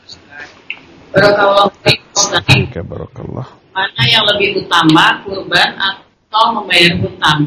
Barakallahu fiik. Barakallah. Mana yang lebih utama, kurban atau membayar hutang?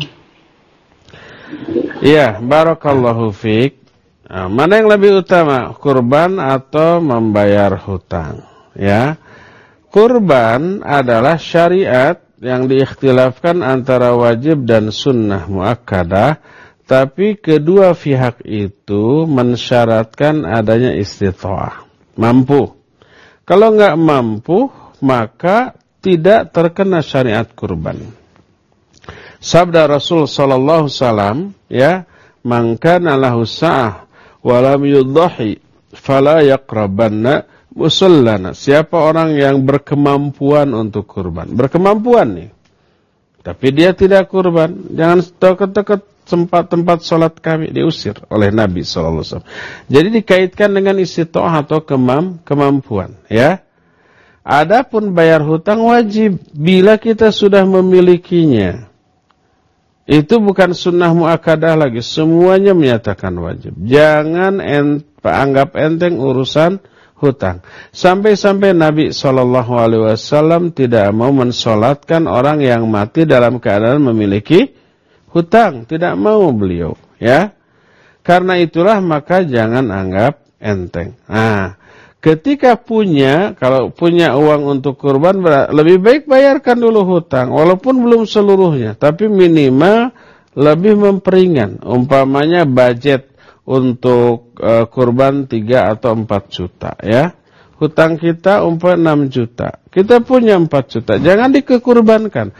Iya, barakallahu fiik. Nah, mana yang lebih utama, kurban atau membayar hutang? Ya, kurban adalah syariat yang diikhtilafkan antara wajib dan sunnah muakkadah, tapi kedua pihak itu mensyaratkan adanya istitha'ah, mampu. Kalau enggak mampu, maka tidak terkena syariat kurban. Sabda Rasul sallallahu alaihi wasallam, ya, man kana lahu sa'ah walam yudhahi fala yaqrabanna musallana. Siapa orang yang berkemampuan untuk kurban, berkemampuan nih, tapi dia tidak kurban, jangan dekat-dekat tempat sholat kami, diusir oleh Nabi SAW. Jadi dikaitkan dengan istitha'ah atau kemampuan, ya. Adapun bayar hutang wajib bila kita sudah memilikinya. Itu bukan sunnah muakkadah lagi, semuanya menyatakan wajib. Jangan anggap enteng urusan hutang. Sampai-sampai Nabi SAW tidak mau mensolatkan orang yang mati dalam keadaan memiliki hutang, tidak mau beliau, ya. Karena itulah maka jangan anggap enteng. Nah, ketika kalau punya uang untuk kurban, lebih baik bayarkan dulu hutang, walaupun belum seluruhnya, tapi minimal lebih memperingan. Umpamanya budget untuk kurban 3 atau 4 juta, ya. Hutang kita 6 juta. Kita punya 4 juta. Jangan dikekurbankan.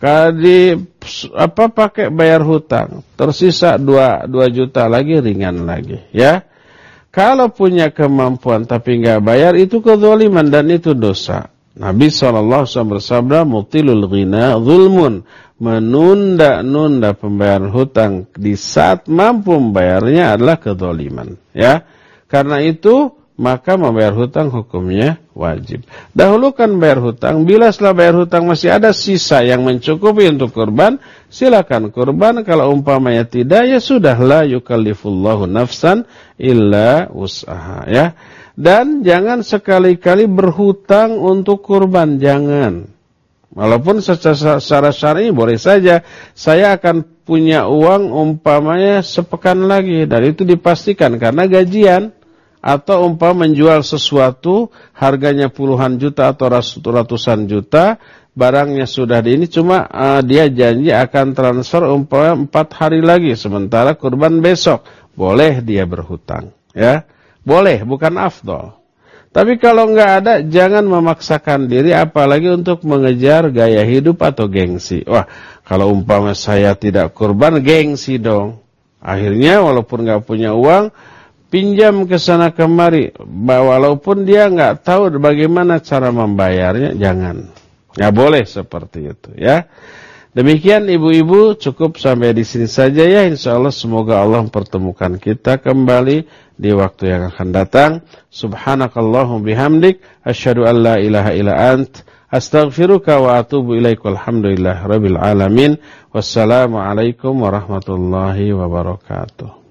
Pakai bayar hutang. Tersisa 2 juta lagi, ringan lagi, ya. Kalau punya kemampuan tapi enggak bayar, itu kezaliman dan itu dosa. Nabi SAW bersabda, mutilul ghina zulmun. Menunda-nunda pembayaran hutang di saat mampu membayarnya adalah kezaliman, ya. Karena itu maka membayar hutang hukumnya wajib. Dahulukan bayar hutang, bila setelah bayar hutang masih ada sisa yang mencukupi untuk kurban, silakan kurban. Kalau umpamanya tidak, ya sudah, la yukallifullahu nafsan illa wus'aha, ya. Dan jangan sekali-kali berhutang untuk kurban, jangan. Walaupun secara syar'i boleh saja, saya akan punya uang umpamanya sepekan lagi, dan itu dipastikan karena gajian. Atau menjual sesuatu harganya puluhan juta atau ratusan juta, barangnya sudah ini, cuma dia janji akan transfer 4 hari lagi, sementara kurban besok, boleh dia berhutang, ya. Boleh, bukan afdol. Tapi kalau nggak ada, jangan memaksakan diri, apalagi untuk mengejar gaya hidup atau gengsi. Wah, kalau umpama saya tidak kurban, gengsi dong. Akhirnya walaupun nggak punya uang, pinjam ke sana kemari. Walaupun dia nggak tahu bagaimana cara membayarnya, jangan. Nggak boleh seperti itu, ya. Demikian ibu-ibu, cukup sampai di sini saja ya. Insyaallah semoga Allah mempertemukan kita kembali di waktu yang akan datang. Subhanakallahumma bihamdik, asyhadu an la ilaha illa ant, astaghfiruka wa atubu ilaik. Walhamdulillahirabbil alamin. Wassalamualaikum warahmatullahi wabarakatuh.